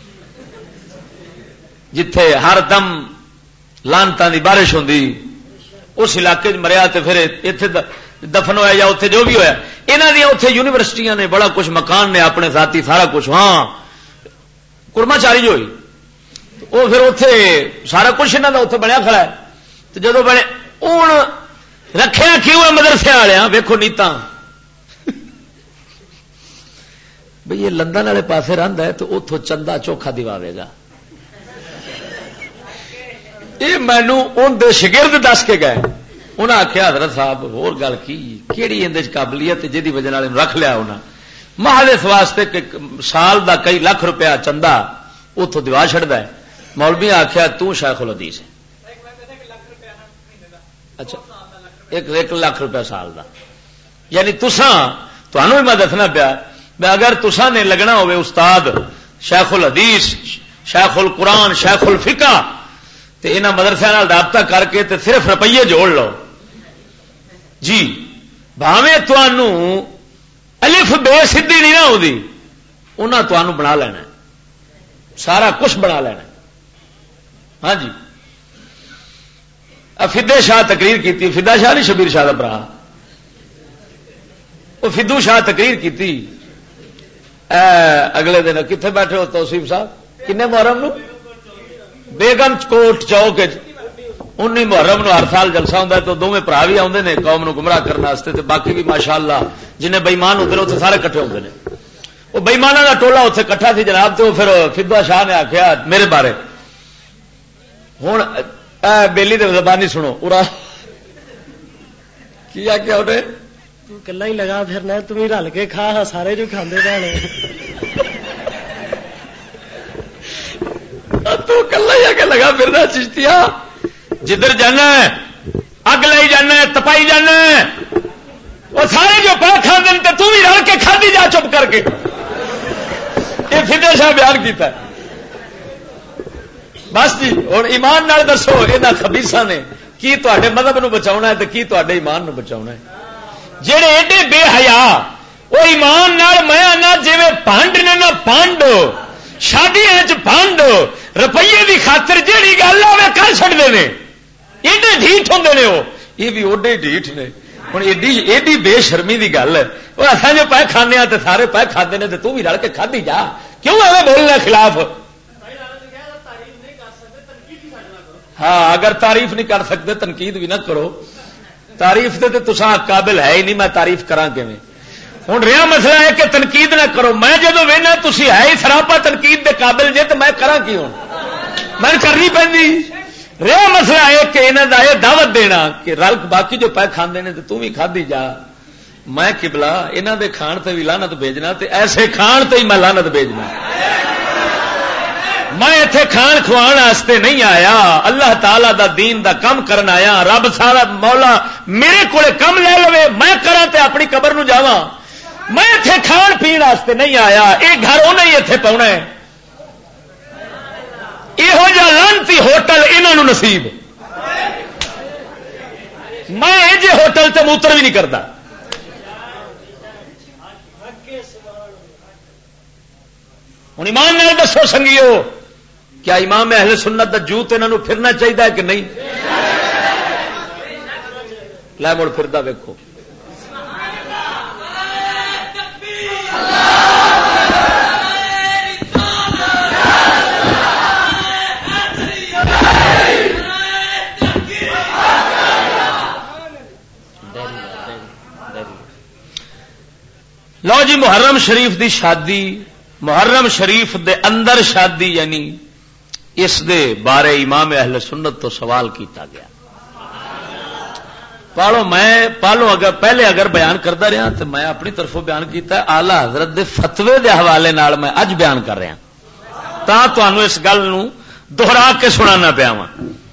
جتھے ہر دم لعنتاں دی بارش ہوندی، اس علاقے مریا تے پھر ایتھے دفن ہویا یا اتنے جو بھی ہویا۔ انہاں دی اتنے یونیورسٹیاں نے بڑا کچھ، مکان نے اپنے ذاتی سارا کچھ، ہاں کرماچاری جو ہوئی وہ پھر اتنے سارا کچھ انہاں دا اتنے بنیا کھڑا ہے۔ تو جدو بنے ہوں رکھیا کیوں ہے مدرسے والے، ویکھو نیتا بھئی یہ لندن والے پاسے رہندا ہے تو اتوں چندہ چوکھا دیواوے گا۔ یہ مینو ان دے شگرد دس کے گئے، انہاں آخیا حضرت صاحب ہور گل کی کیڑی اندر قابلیت جہی وجہ رکھ لیا انہاں، محض اس واسطے کہ سال دا کئی لاکھ روپیہ چندہ اتوں دیوا چڑھتا ہے۔ مولوی آخیا تو شیخ الحدیث ہے، اچھا 1 لاکھ روپیہ سال دا، یعنی تمہیں بھی میں دسنا پیا میں اگر تساں نے لگنا ہوئے استاد شیخ الحدیث، شیخ القرآن، شیخ الفقہ، تے انہاں مدرسے نال رابطہ کر کے تے صرف روپیے جوڑ لو جی، بھاویں تانوں الف بے سدھی نہیں نہ ہوندی، انہاں تانوں بنا لینا ہے، سارا کچھ بنا لینا ہے۔ ہاں جی، فدے شاہ تقریر کی، فدا شاہ نہیں شبیر شاہ دا برا، وہ فدو شاہ تقریر کی اگلے دن کتنے بیٹھے ہو توصیف صاحب، کنے محرم نو بیگم کوٹ چوک 19 محرم نو ہر سال جلسہ ہوتا ہے، تو دونوں برا بھی آتے ہیں قوم نو گمراہ کرنے، باقی بھی ماشاءاللہ جنہیں بےمان ہوتے ہیں اتنے سارے کٹھے ہوتے ہیں۔ وہ بےمانہ کا ٹولا اتنے کٹھا سی جناب، تو پھر فدوا شاہ نے آخیا میرے بارے، ہوں بیلی دے زبانی سنو پورا کی آخیا انہیں، تو کلا ہی لگا پھرنا، تم ہی رل کے کھا، سارے جو کھاندے رہنے، تو کلا ہی آگے لگا پھرنا چشتیا، جدھر جانا ہے اگ لائی جانا ہے، تپائی جانا ہے، وہ سارے جو پا کھاندے تے تو بھی رل کے کھادی جا چپ کر کے۔ یہ فدے شاہ بیان کیتا ہے۔ بس جی ہوں ایمان نال دسو یہاں خبیثاں نے کی تے مذہب نو بچاؤنا ہے تو کی تے ایمان نو بچاؤنا ہے؟ جہے ایڈے بے حیا وہ ایمان نال میں آنا جی پانڈ نے نا پانڈ شادیاں بند روپیے کی خاطر جہی گل آئے کر چڑھتے ہیں ایڈے ڈھیٹ ہوں نے وہ یہ بھی اوڈے ڈھیٹ نے ہوں ایڈی بے شرمی کی گل ہے وہ اصل جو پہ کھانے تو سارے پہ کھاتے ہیں تو تو بھی رل کے کھدی جا کیوں ایویں بولنا خلاف ہاں اگر تعریف نہیں کر سکتے تنقید بھی نہ کرو تعریف سے تو تساں قابل ہے ہی نہیں میں تعریف کرا کیویں ہوں رہا مسئلہ ہے کہ تنقید نہ کرو میں جدو وہنا تھی ہے ہی سراپا تنقید دے قابل جے تو میں کرا کی ہوں میں کرنی پہ رہا مسئلہ ہے کہ انہوں کا یہ دعوت دینا کہ رل باقی جو پہ کھانے نے تو بھی کھدی جا میں قبلہ انہوں دے کھان تے بھی لعنت بھیجنا تے ایسے کھان تے ہی میں لعنت بھیجنا میں اتے کھان کھوان واسطے نہیں آیا اللہ تعالی دا دین دا کم کرن آیا رب سارا مولا میرے کو کم لے لو میں کرا تے اپنی قبر نو جاواں میں اتے کھان پین واسطے نہیں آیا یہ گھر انہیں ہی اتے پاؤنا ہے یہو جہ لانتی ہوٹل انہوں نصیب میں یہ ہوٹل تے موتر بھی نہیں کرتا ہوں ایمان نال دسو سنگیو کیا امام اہل سنت دا جوت انہوں پھرنا چاہیے کہ نہیں لے مڑ پھردا ویکھو لو جی محرم شریف دی شادی محرم شریف دے اندر شادی یعنی اس دے بارے امام اہل سنت تو سوال کیتا گیا پالو اگر پہلے اگر بیان کرتا رہا تو میں اپنی طرفوں بیان کیتا ہے آلہ حضرت دے فتوے دے حوالے نال میں اج بیان کر رہا تا تانوں اس گل نو دوہرا کے سنانا پیا وا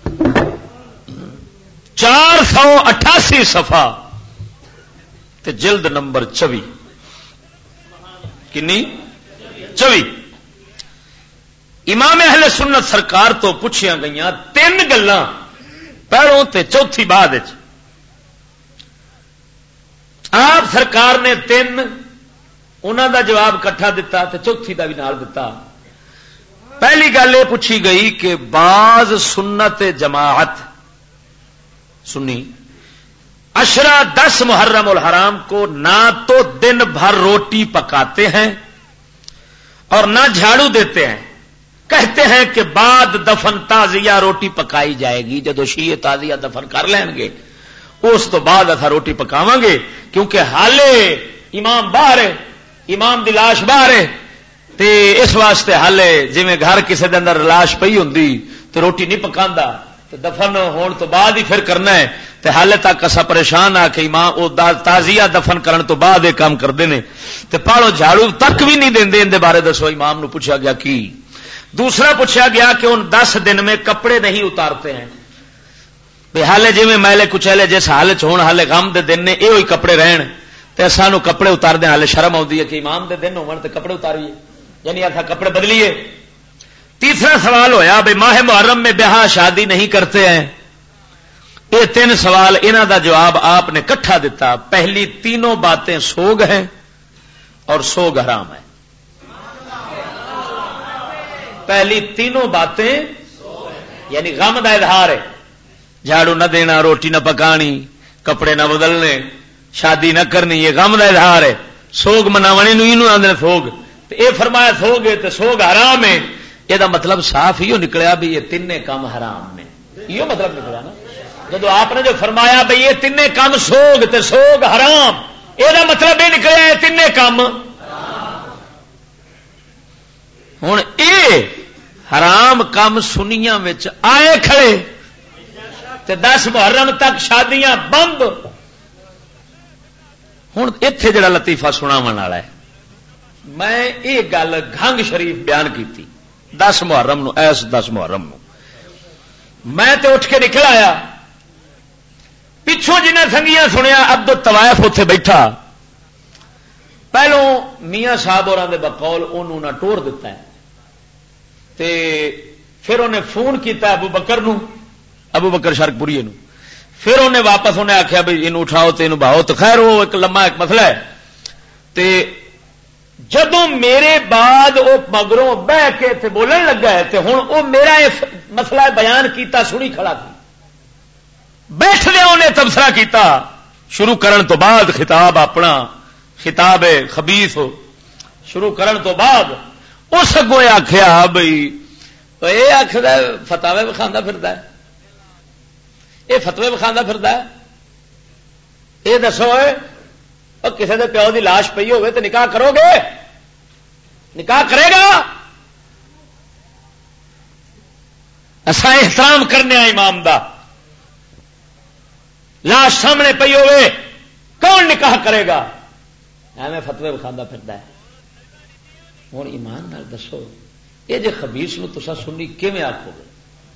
488 صفحہ تے جلد نمبر 24 کنی 24 امام اہل سنت سرکار تو پوچھیا گئی 3 گلاں پہلوں تے چوتھی بعد آپ سرکار نے 3 انہاں دا جواب کٹھا دتا تے چوتھی دا بھی نال دتا پہلی گل یہ پوچھی گئی کہ بعض سنت جماعت سنی عشرہ 10 محرم الحرام کو نہ تو دن بھر روٹی پکاتے ہیں اور نہ جھاڑو دیتے ہیں کہتے ہیں کہ بعد دفن تازیہ روٹی پکائی جائے گی جدو شیعہ تازیہ دفن کر لیں گے اس تو بعد اتھا روٹی پکاواں گے کیونکہ حالے امام باہر ہے امام دی لاش باہر ہے تے اس واسطے حالے جی میں گھر کسی دے اندر لاش پئی ہوندی تے روٹی نہیں پکاندا تے دفن ہون تو بعد ہی پھر کرنا ہے تے حالے تک اسا پریشان آ کہ امام او تازیہ دفن کرن تو بعد یہ کام کردے نے تے پاڑو جھاڑو تک بھی نہیں دیندے ان دے بارے دسو امام نو پوچھا گیا کی دوسرا پوچھا گیا کہ ان 10 دن میں کپڑے نہیں اتارتے ہیں بھئی حالے جی میں میلے کچیلے جس حالت ہون حالے غم دے دن نے یہ کپڑے رہن تے سانو کپڑے اتار دیں حالے شرم آتی ہے کہ امام دے دن ہون تے کپڑے اتاریے یعنی ایسا کپڑے بدلیے تیسرا سوال ہویا بھئی ماہ محرم میں بیاہ شادی نہیں کرتے ہیں یہ 3 سوال انہاں دا جواب آپ نے کٹھا دیتا پہلی تینوں باتیں سوگ ہیں اور سوگ حرام ہے پہلی تینوں باتیں یعنی غم دا اظہار ہے جھاڑو نہ دینا روٹی نہ پکانی کپڑے نہ بدلنے شادی نہ کرنی یہ غم دا اظہار ہے سوگ مناونی نو آندے سوگ تے اے فرمایا سوگ ہے تے سوگ حرام ہے یہ دا مطلب صاف ہی نکلیا بھی یہ 3 کام حرام نے یہ مطلب نکلا نا جب آپ نے جو فرمایا بھئی یہ 3 کام سوگ تے سوگ حرام یہ دا مطلب یہ نکلیا یہ 3 کام ہوں اے حرام کام سنیاں وچ آئے کھڑے تے 10 محرم تک شادیاں بند ہوں اتے جڑا لطیفہ سناون والا ہے میں یہ گل گھنگ شریف بیان کی 10 محرم نو ایس 10 محرم نو میں تے اٹھ کے نکل آیا پچھوں جنہیں سنگیاں سنیا عبد الطوائف اتے بیٹھا پہلوں میاں صاحب اور بقول انہوں نے ٹور دیتا ہے تے پھر انہیں فون کیتا ابو بکر نو ابو بکر شرک پوری نو پھر انہیں واپس انہیں آخیا بھائی یہ اٹھاؤ تو یہ بہاؤ تو خیر وہ ایک لمبا ایک مسئلہ ہے تے جدوں میرے بعد وہ مگروں بہ کے تے بولن لگا ہے تے ہن وہ میرا مسئلہ بیان کیتا سنی کھڑا تھی بیٹھ دے انہیں تبصرہ کیتا شروع کرن تو بعد خطاب اپنا خطاب خبیث شروع کرن تو بعد اس اگوں آخیا بھائی یہ آخر فتاوے وکھاندا پھردا ہے یہ فتوے وکھاندا پھردا ہے یہ دسو اور کسی دے پیو دی لاش پئی ہوئے تو نکاح کرو گے نکاح کرے گا اساں احترام کرنے امام دا لاش سامنے پئی ہوئے کون نکاح کرے گا ایویں فتوے وکھاندا پھردا ہے ہوں ایمان نال دسو یہ جے خبیث نو تسا سنی کیویں آکھو گے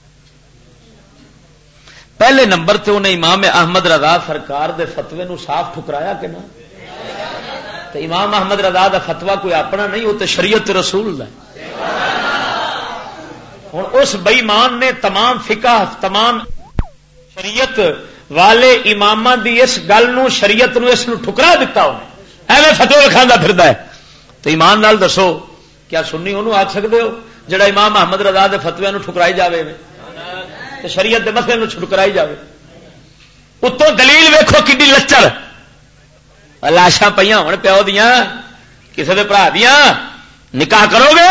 پہلے نمبر تے انہیں امام احمد رضا سرکار دے فتوے نو صاف ٹھکرایا کہ نہ تو امام احمد رضا دا فتوا کوئی اپنا نہیں وہ تو شریعت رسول دا ہوں اس بے ایمان نے تمام فقہ تمام شریعت والے امام دی اس گل نو شریعت نو اس نو ٹھکرا دیتا انہیں ایویں فتوے کھانا پھردا ہے تو ایمان نال دسو کیا سنی انہوں آکھ سکتے ہو جڑا امام احمد رضا دے فتوے نو ٹھکرائی جاوے تو شریعت دے مسئلے نو ٹھکرائی جاوے اتوں دلیل ویکھو کڈی لچر لاشاں پہ ہوں پیو دیا کسی دے برا دیا نکاح کرو گے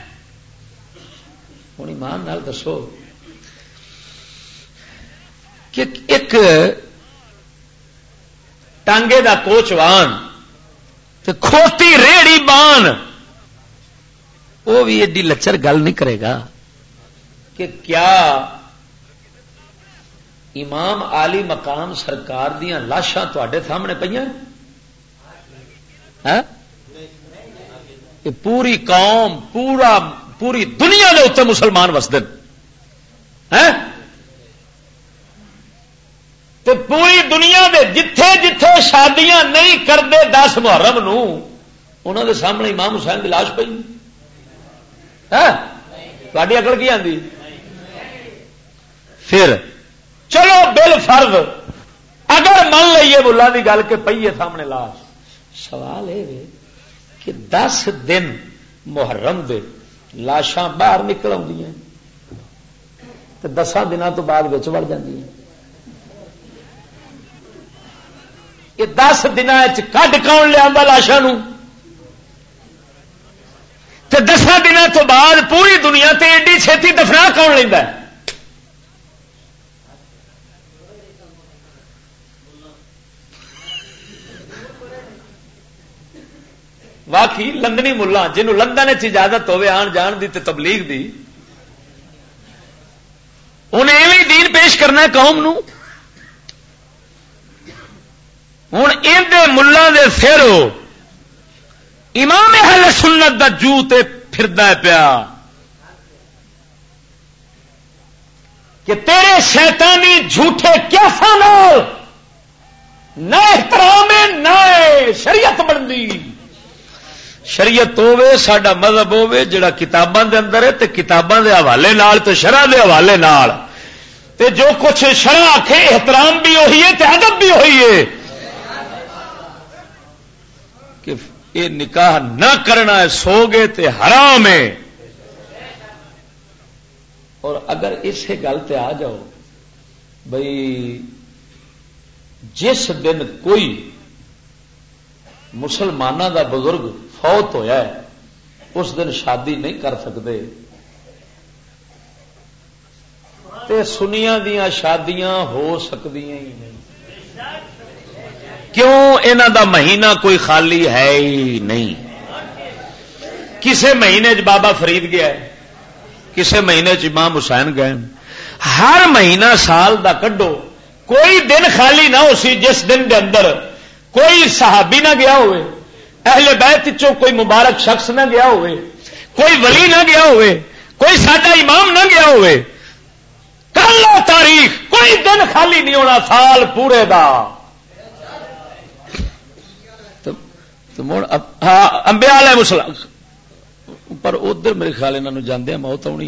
ہوں ایمان نال دسو کہ ایک ٹانگے دا کوچوان تے کھوتی ریڑی بان وہ بھی ایڈی لچر گل نہیں کرے گا کہ کیا امام عالی مقام سرکار دیاں لاشاں تواڈے سامنے پئیاں پوری قوم پوری دنیا کے اتنے مسلمان وسد پوری دنیا دے جتھے جتھے شادیاں نہیں کرتے 10 محرم نو انہوں دے سامنے امام حسین کی لاش پئی تاری عقل کی آتی پھر چلو بل فرض اگر من لئیے بلا دی گل کہ پئی ہے سامنے لاش سوال یہ کہ 10 دن محرم دے لاشاں باہر نکل آدی تو 10 دنوں تو بعد وڑ جاتی یہ 10 دن کڈ کون لیا لاشاں تو 10 دنوں تو بعد پوری دنیا تے ایڈی چھتی دفنا کون لینا واقعی لندنی ملا جنہوں لندن اجازت ہوے آن جان دی تے تبلیغ دی انہیں ایویں دین پیش کرنا ہے قوم نو ہوں اندے ملا دے سر امام اہل سنت دا جو تے پھردا پیا کہ تیرے شیطانی جھوٹے کیسا نہ احترام نہ شریعت بنتی شریعت ہوے ساڈا مذہب ہوے جڑا کتاباں دے اندر ہے تے کتاباں دے حوالے نال تے شرع دے حوالے نال تے جو کچھ شرع آکھے احترام بھی وہی ہے تے ادب بھی وہی ہے کہ یہ نکاح نہ کرنا ہے سو گے تے حرام ہے اور اگر اسے گل تے آ جاؤ بھئی جس دن کوئی مسلمانوں دا بزرگ فوت ہویا ہے اس دن شادی نہیں کر سکتے تے سنیاں دیاں شادیاں ہو سکدیاں ہی نہیں کیوں انہاں دا مہینہ کوئی خالی ہے ہی نہیں کسے مہینے چ بابا فرید گیا ہے کسے مہینے چ امام حسین گئے ہر مہینہ سال دا کڈو کوئی دن خالی نہ ہو سی جس دن دے اندر کوئی صحابی نہ گیا ہوئے اہل بیت چوں کوئی مبارک شخص نہ گیا ہوئے کوئی ولی نہ گیا ہوئے کوئی سادہ امام نہ گیا ہوئے کر لو تاریخ کوئی دن خالی نہیں ہونا سال پورے دا انبیاء علیہ السلام پر ادھر میرے خیال انہوں جاندے موت آنی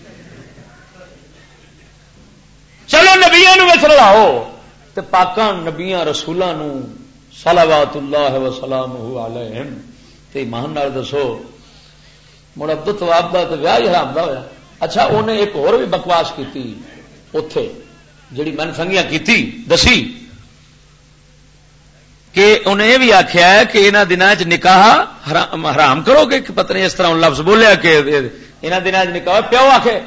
چلو نبیاں نو وچ رلاؤ تے پاکاں نبیاں رسولاں نو صلوات اللہ وسلامہ علیہم تے ایمان نال دسو مڑ عبد التواب دا تے ویاہ ہی حرام دا ہویا. اچھا انہیں ایک اور بھی بکواس کی اتے جڑی من سنگیاں کی دسی کہ انہیں یہ بھی آخیا ہے کہ انہوں دنوں چ نکاح حرام کرو گے کہ پتہ نہیں اس طرح لفظ بولیا کہ انہوں دنوں چ نکاح پیو آ کے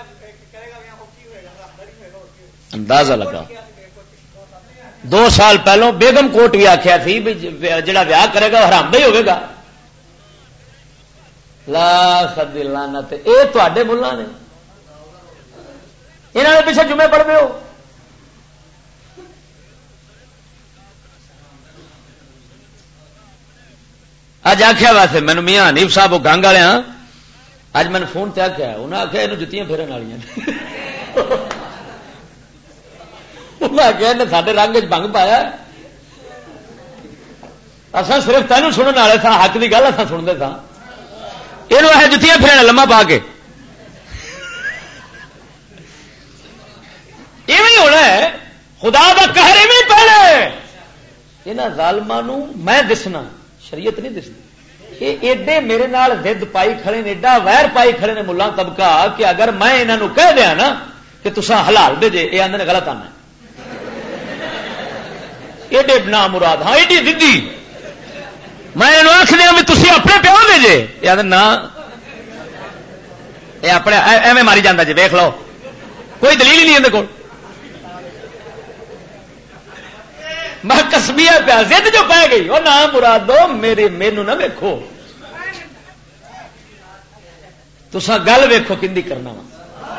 اندازہ لگا 2 سال پہلوں بیگم کوٹ بھی آخیا تھی جڑا ویاہ کرے گا حرام دا ہی ہوئے گا. لا خد لعنت اے تواڈے ملہ نے انہوں نے پیچھے جمعے پڑھتے ہو. اج آخیا ویسے مینو میاں حنیف صاحب وہ گنگ والے اج میں نے فون تے آخیا انہیں آخیا یہ جتیاں پھرن والی انہیں آخیا انہیں سارے رنگ بنگ پایا اصل صرف تینوں سننے والے تھا حق کی گل اصل سنتے تھا یہ جتیاں پھرن لما پا کے ایویں ہونا ہے. خدا کا قہر ایویں پہلے یہاں ظالموں میں دسنا شریعت نہیں دستی. یہ ایڈے میرے نال ضد پائی کھڑے نے ایڈا ویر پائی کھڑے نے ملا طبقہ کہ اگر میں انہوں کہہ دیا نا کہ تسا حلال دے جے یہ آدھے غلط آنا ایڈے نا مراد ہاں ایڈی ضدی میں آخ دیا بھی تھی اپنے پیو دے جے یہ آدھے نہ یہ اپنے ایویں ماری جانا جی ویخ لو کوئی دلیل ہی نہیں اندر کول. میں کسبیا پیا ضد جو پہ گئی وہ نہ مرادو مینو نہ ویکھو تسا گل ویکھو کندی کرنا وا.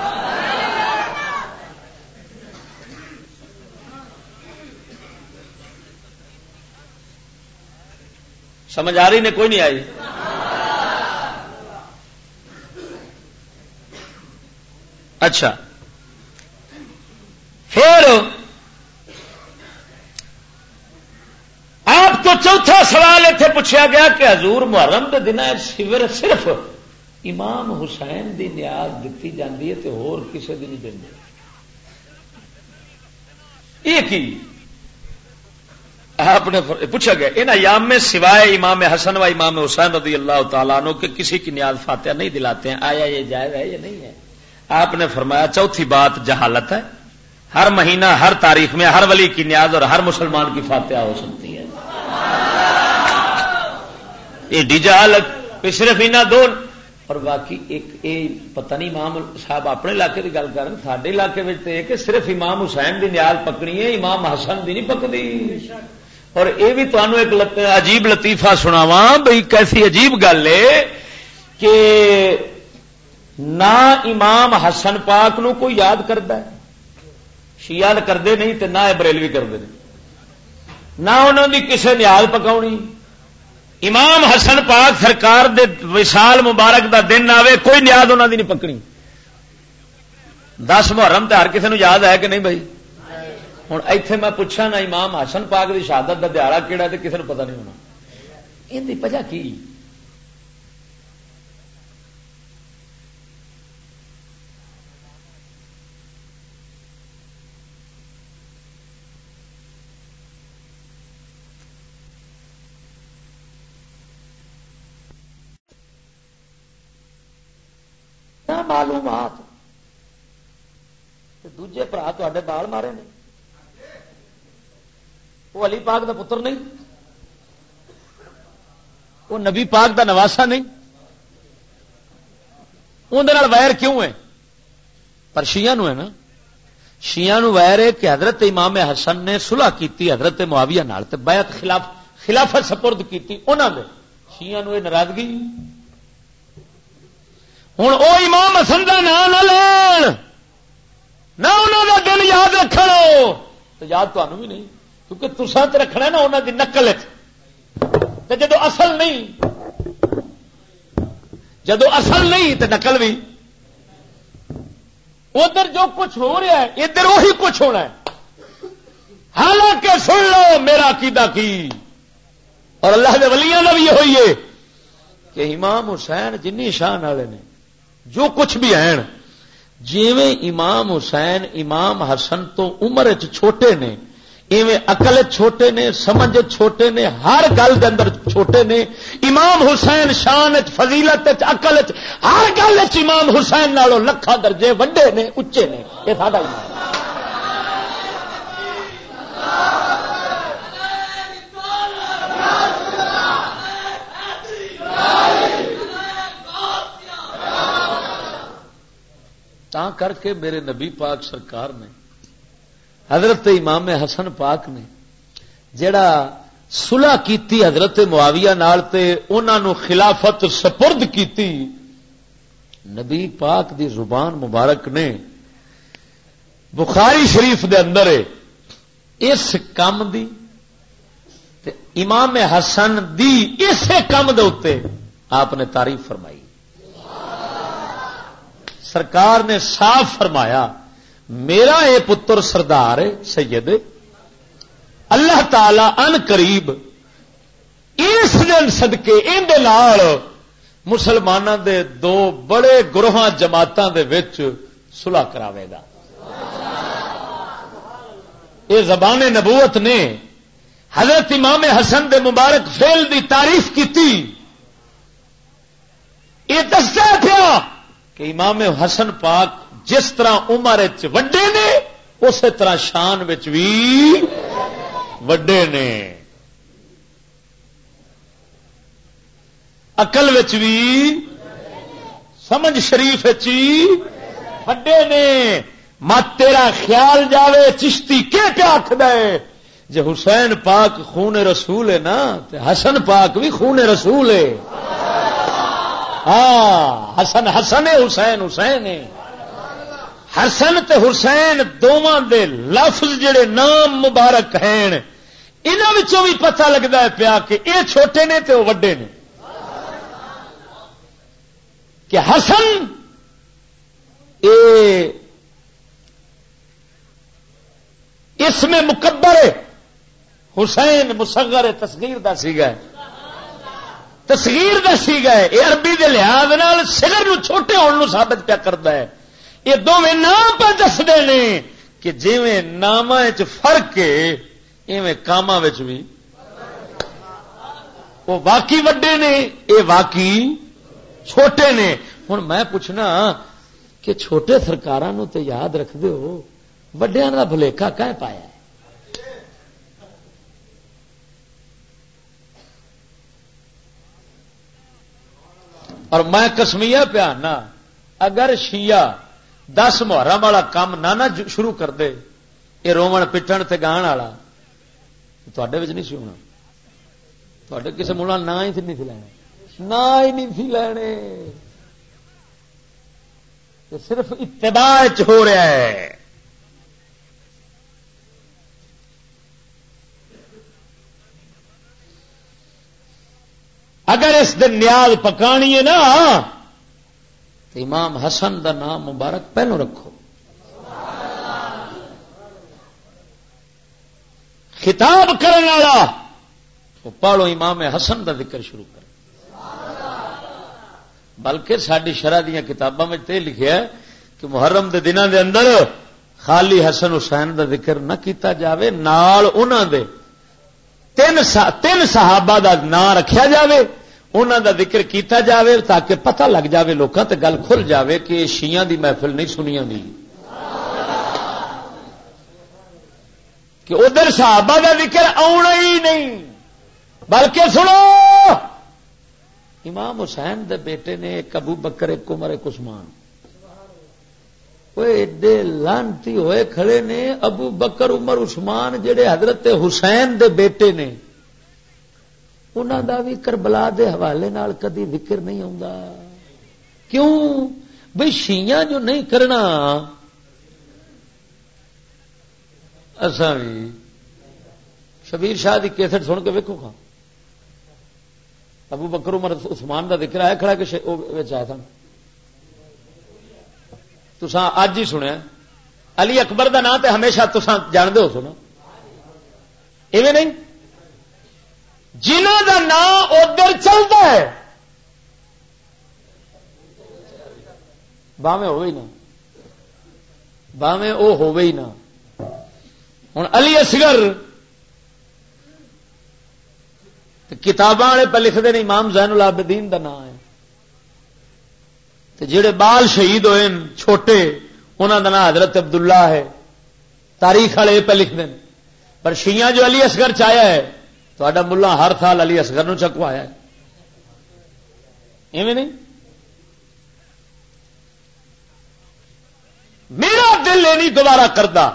سمجھ آ رہی نے کوئی نہیں آئی. اچھا پھر آپ تو چوتھا سوال اتنے پوچھا گیا کہ حضور محرم کے دن صرف امام حسین دی نیاز دیتی جاتی ہے تو ہور کسی دی نہیں دیں. یہ کی آپ نے پوچھا گیا ان ایام میں سوائے امام حسن و امام حسین رضی اللہ تعالیٰ عنہ کے کسی کی نیاز فاتحہ نہیں دلاتے ہیں آیا یہ جائز ہے یا نہیں ہے؟ آپ نے فرمایا چوتھی بات جہالت ہے. ہر مہینہ ہر تاریخ میں ہر ولی کی نیاز اور ہر مسلمان کی فاتحہ ہو سکتی ہے. یہ ڈی جہالت صرف انہاں دو اور باقی ایک پتہ نہیں امام صاحب اپنے علاقے کی گل کر رہے ہیں سارے علاقے میں تو کہ صرف امام حسین کی نیاز پکنی ہے امام حسن کی نہیں پکتی. اور یہ بھی تمہیں ایک عجیب لطیفہ سناواں بھئی کیسی عجیب گل ہے کہ نہ امام حسن پاک نو کوئی یاد کرتا ہے شیعہ کرتے نہیں تو نہ بریلوی کرتے ہیں نہ انہوں دی کسے نیاز پکاؤنی. امام حسن پاک سرکار دے وصال مبارک دا دن آوے کوئی نیاز انہوں دی نہیں پکنی. 10 محرم تو ہر کسی نو یاد ہے کہ نہیں بھائی. ہوں ایتھے میں پوچھا نا امام حسن پاک دی شہادت دا دیہڑا کیڑا تے کسی نو پتہ نہیں ہونا. ان دی وجہ کی معلومات دوجے برا تے بال مارے نے وہ علی پاک دا پتر نہیں وہ نبی پاک دا نواسا نہیں اندر ویر کیوں ہے؟ پر شیعہ نو ہے نا شیعہ نو ویر ہے کہ حضرت امام حسن نے صلح کیتی حضرت معاویہ نال تے بیعت خلافت سپرد کیتی انہاں دے شیعہ نو یہ ناراضگی. ہوں وہ امام حسن کا نام نہ لین نہ انہوں کا دن یاد رکھو تو یاد تمہیں بھی نہیں کیونکہ تسا تو رکھنا نا انہوں کی نقل جدو اصل نہیں تو نقل بھی ادھر جو کچھ ہو رہا ہے ادھر وہی کچھ ہونا ہے. حالانکہ سن لو میرا عقیدہ کی اور اللہ کے ولیاں کا بھی یہ ہوئی ہے کہ امام حسین جنی شان والے نے جو کچھ بھی ہیں جیویں امام حسین امام حسن تو عمر چھوٹے نے ایویں عقل چھوٹے نے سمجھ چھوٹے نے ہر گل دے اندر چھوٹے نے امام حسین شان فضیلت عقل ہر گل امام حسین نالوں لکھاں درجے وڈے نے اچے نے. یہ ساڈا ایمان. تا کر کے میرے نبی پاک سرکار نے حضرت امام حسن پاک نے جڑا صلح کیتی حضرت معاویہ نال تے انہاں نو خلافت سپرد کیتی، نبی پاک دی زبان مبارک نے بخاری شریف دے اندر اس کام دی تے امام حسن دی اسے کام دے اوتے آپ نے تعریف فرمائی. سرکار نے صاف فرمایا میرا اے پتر سردار سید اللہ تعالی ان قریب اس دن صدقے اندے نال مسلمانوں دے دو بڑے گروہاں جماعتاں دے وچ صلح کراوے گا. یہ زبان نبوت نے حضرت امام حسن دے مبارک فعل دی تعریف کیتی. یہ دستا پیا کہ امام حسن پاک جس طرح عمر وڈے نے اسی طرح شان بھی وڈے نے، عقل بھی سمجھ شریف وڈے نے. مت تیرا خیال جاوے چشتی کے پیا آخد جے حسین پاک خون رسول ہے نا تے حسن پاک بھی خون رسول ہے. ہاں حسن حسن ہے حسین حسین ہے. حسن تے حسین دونوں دے لفظ جڑے نام مبارک ہیں انہاں وچوں بھی پتہ لگدا ہے پیا کہ اے چھوٹے نے تے او وڈے نے. کہ حسن اے اس میں مکبر ہے، حسین مصغر تصغیر دا سیگا ہے، تصغیر دا سیگا ہے. یہ عربی دے لحاظ نال صغر نو چھوٹے ہون نو ثابت پیا کردا ہے. یہ دونوں نام پہ دسدے نے کہ جویں ناماں وچ فرق ہے ایویں کاماں وچ بھی وہ واقعی وڈے نے اے واقعی چھوٹے نے. ہن میں پوچھنا کہ چھوٹے سرکاراں نو تے یاد رکھ دیو وڈیاں دا بھلیکا کہیں پایا ہے؟ اور میں قسمیہ پیا نا اگر شیعہ 10 محرم والا کام نہ شروع کر دے یہ رومن پٹن تے گان والا تواڈے وچ نہیں سی ہونا. تواڈے کسے مولا نہ ہی نہیں سی لینے، نہ ہی نہیں سی لینے. صرف اتباع ہو رہا ہے. اگر اس دن نیاز پکانی ہے نا تو امام حسن دا نام مبارک پہلو رکھو. خطاب کرنے والا وہ پڑھو امام حسن دا ذکر شروع کر. بلکہ ساری شرع دیا کتاباں میں تے لکھیا ہے کہ محرم دے دناں دے اندر خالی حسن حسین دا ذکر نہ کیتا جاوے، نال انہاں دے تین صحابہ دا نام رکھیا جاوے، انہاں دا ذکر کیتا جاوے تاکہ پتہ لگ جاوے لوکاں تے گل کھل جاوے کہ شیعہ دی محفل نہیں سنیاں دی، کہ ادھر صحابہ دا ذکر آنا ہی نہیں. بلکہ سنو امام حسین دے بیٹے نے ایک ابو بکر ایک عمر ایک عثمان، وہ ایڈے لانتی ہوئے کھڑے نے. ابو بکر عمر عثمان جڑے حضرت حسین دے بیٹے نے انہاں دا بھی کربلا دے حوالے نال کدی ذکر نہیں ہوندا. کیوں بھئی شیعہ جو نہیں کرنا اساں بھی. شبیر شاہ دی کیسٹ سن کے ویکھو گا ابو بکر عمر عثمان دا ذکر آیا کھڑا کہ آیا تھا تساں اج ہی سنیا. علی اکبر دا نام تے ہمیشہ تساں جاندے ہو سنا ایویں نہیں. جنہاں دا نام ادھر چلتا ہے باویں ہوئے نہ باویں او ہوئے ہی نہ. ہن علی اصغر کتاباں والے پہ لکھتے ہیں امام زین العابدین دا نام ہے، جڑے بال شہید ہوئے چھوٹے انہوں کا نام حضرت عبداللہ ہے، تاریخ والے یہ پہ لکھتے ہیں. پر شیعہ جو علی اصغر چایا ہے تو ملا ہر سال علی اصغر نو چکوایا ہے، ایویں نہیں. میرا دل یہ نہیں دوبارہ کرتا،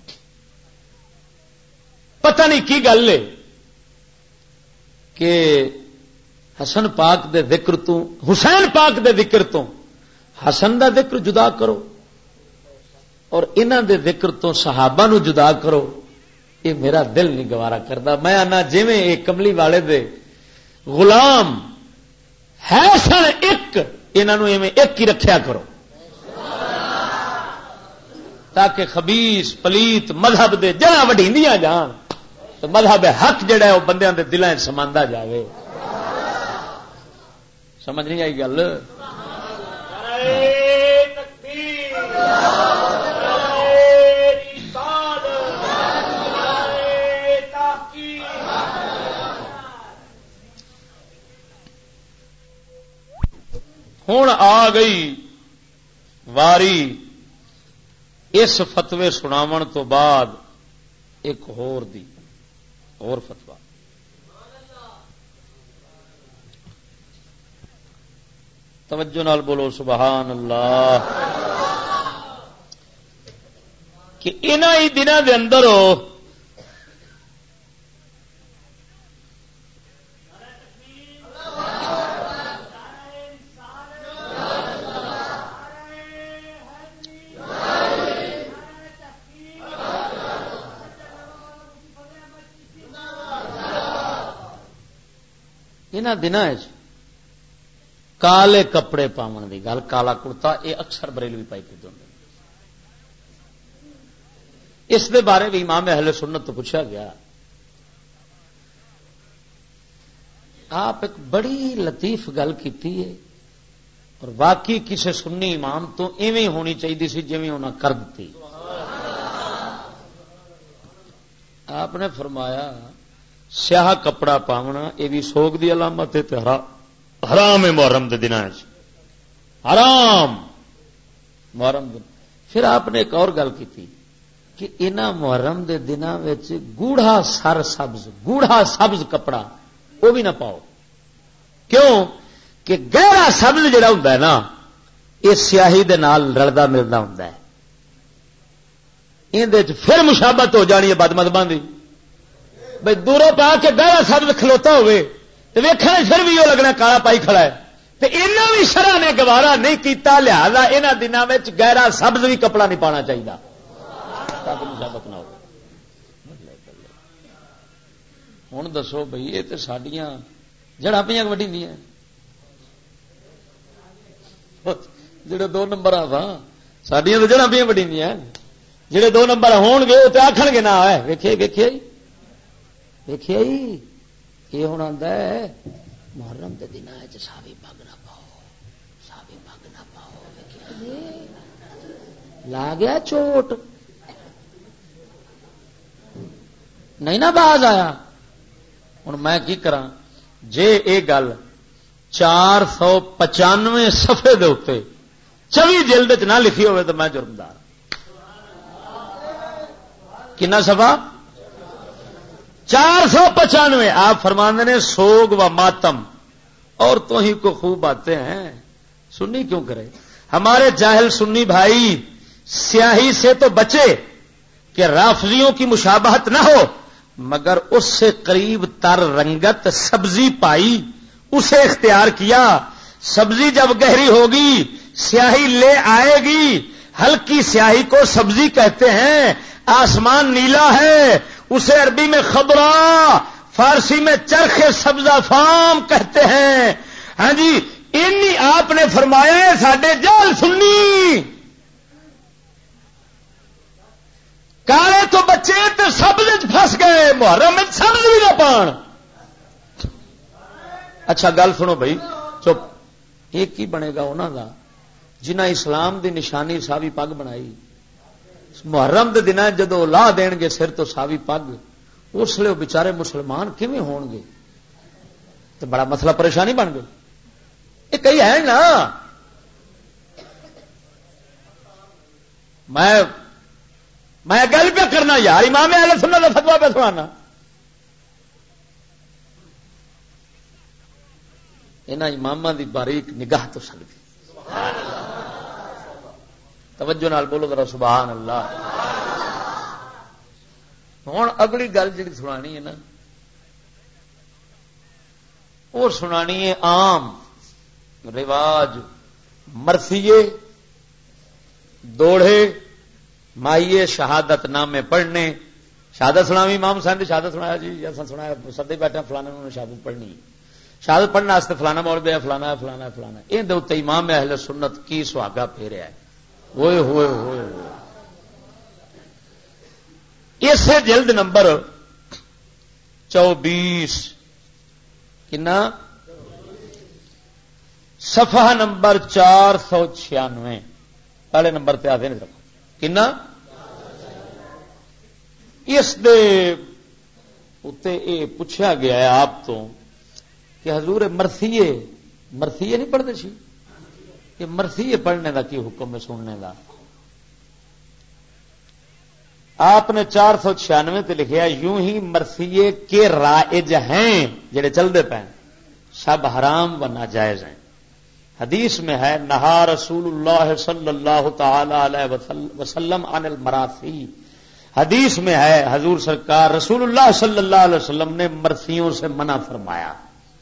پتہ نہیں کی گل ہے کہ حسن پاک دے ذکر تو حسین پاک دے ذکر تو حسن دا ذکر جدا کرو اور انہاں دے ذکر تو صحابہ نو جدا کرو، یہ میرا دل نہیں گوارا کرتا. میں آنا جویں ایک کملی والے دے غلام ہے سن ایک، انہاں نو ایویں ایک ہی رکھیا کرو تاکہ خبیث پلیت مذہب دے جڑا وڈیندیاں جان تو مذہب حق جڑا ہے وہ بندیاں دے دلاں سماندا جاوے. سمجھ نہیں آئی گل؟ ہوں آ گئی واری اس فتوے سناون تو بعد ایک اور فتوا. توجہ نال بولو سبحان اللہ. کہ انہاں ہی دنوں دے اندر دنوں کالے کپڑے پاون دی گل، کالا کرتا یہ اکثر بریلوی پائی پھرتے ہیں. اس دے بارے بھی امام اہل سنت تو پوچھا گیا. آپ ایک بڑی لطیف گل کیتی ہے اور واقعی کسی سنی امام تو ایویں ہونی چاہیے سی جویں انہاں کر دتی. آپ نے فرمایا سیاہ کپڑا پاونا یہ بھی سوگ دی علامت ہے، حرام ہے محرم دے دنوں حرام محرم دن. پھر آپ نے ایک اور گل کی کہ انہاں محرم دے دنوں گوڑھا سر سبز گوڑھا سبز کپڑا وہ بھی نہ پاؤ. کیوں کہ گہرا سبز جڑا ہوندا ہے نا یہ سیاہی دے نال رلدا ملدا ہوندا ہے، اندے پھر مشابہت ہو جانی ہے بدمذہباں دی. بھائی دوروں پا کے گہرا سبز کھلوتا ہوئے تو ویکھنا پھر بھی وہ لگنا کالا پائی کھڑا ہے. تو انہاں بھی شرع نے گوارا نہیں کیتا، لہذا انہاں دنوں میں گہرا سبز بھی کپڑا نہیں پانا چاہیے تاکہ مشابہت نہ ہو. ہوں دسو بھائی یہ تو ساڈیاں جڑاں پہ وڈی دیا جڑے 2 نمبر آ ساڈیاں تو جڑاں پہ وڈی دیا جڑے 2 نمبر ہون گے وہ تو آخر گے نہ ہے ویکھے ویکھے دیکھیے یہ ہوں آتا ہے محرم کے دن ساوی پگ نہ پاؤ، ساوی پگ نہ پاؤ. لا گیا چوٹ نہیں نہ باز آیا. ہوں میں کی کرا جے یہ گل 495 صفحے دے اوتے 24 جلد چ نہ لکھی ہوئے تو میں جرمدار. کنا صفحہ 495. آپ فرماندے نے سوگ و ماتم اور تو ہی کو خوب باتیں ہیں سنی کیوں کرے. ہمارے جاہل سنی بھائی سیاہی سے تو بچے کہ رافضیوں کی مشابہت نہ ہو، مگر اس سے قریب تر رنگت سبزی پائی اسے اختیار کیا. سبزی جب گہری ہوگی سیاہی لے آئے گی. ہلکی سیاہی کو سبزی کہتے ہیں. آسمان نیلا ہے اسے عربی میں خضرا، فارسی میں چرخ سبزہ فام کہتے ہیں. ہاں جی انی آپ نے فرمایا ساڈے جال سنی کالے تو بچے تو سبز پھس گئے، محرم میں سبز بھی نہ پان. اچھا گل سنو بھائی چپ. ایک ہی بنے گا انہوں کا جنہ اسلام دی نشانی ساوی پگ بنائی. محرم دے دن جدو لا دین گے سر تو ساوی پگ اس لیے بچارے مسلمان کیویں ہون گے؟ تو بڑا مسئلہ پریشانی بن گئی. یہ کئی ہے نا. میں گل پہ کرنا یار امام اہل سنت کا فتویٰ پہ سنانا. انہاں اماماں دی باریک نگاہ تو سکتی. توجہ نال بولو ذرا سبحان اللہ. ہوں اگلی گل جی سنانی ہے نا وہ سنانی ہے عام رواج مرثیے دوڑے مائیے شہادت نامے پڑھنے. شہادت سناوی امام صاحب نے شہادت سنایا جی ایسا سنایا سدے بیٹھے فلانا انہوں نے شہادت پڑھنی. شہادت پڑھنے واسطے فلانا مولوی ہے فلانا ہے فلانا ہے فلانا. یہ دے امام اہل سنت کی سہاگا پھیریا ہے. ہوئے ہوئے ہوئے ہوئے. اسے جلد نمبر 24 کنا صفحہ نمبر 496 پہلے نمبر پہ آتے نہیں رکھو کنا. اس دے اتے یہ پوچھا گیا ہے آپ تو کہ حضور مرثیے نہیں پڑھتے سی کہ مرثیے پڑھنے دا کی حکم ہے سننے دا. آپ نے 496 تے لکھیا یوں ہی مرثیے کے رائج ہیں جڑے چلتے پے سب حرام و ناجائز ہیں. حدیث میں ہے نہا رسول اللہ صلی اللہ تعالی علیہ وسلم عن المراثی. حدیث میں ہے حضور سرکار رسول اللہ صلی اللہ علیہ وسلم نے مرثیوں سے منع فرمایا.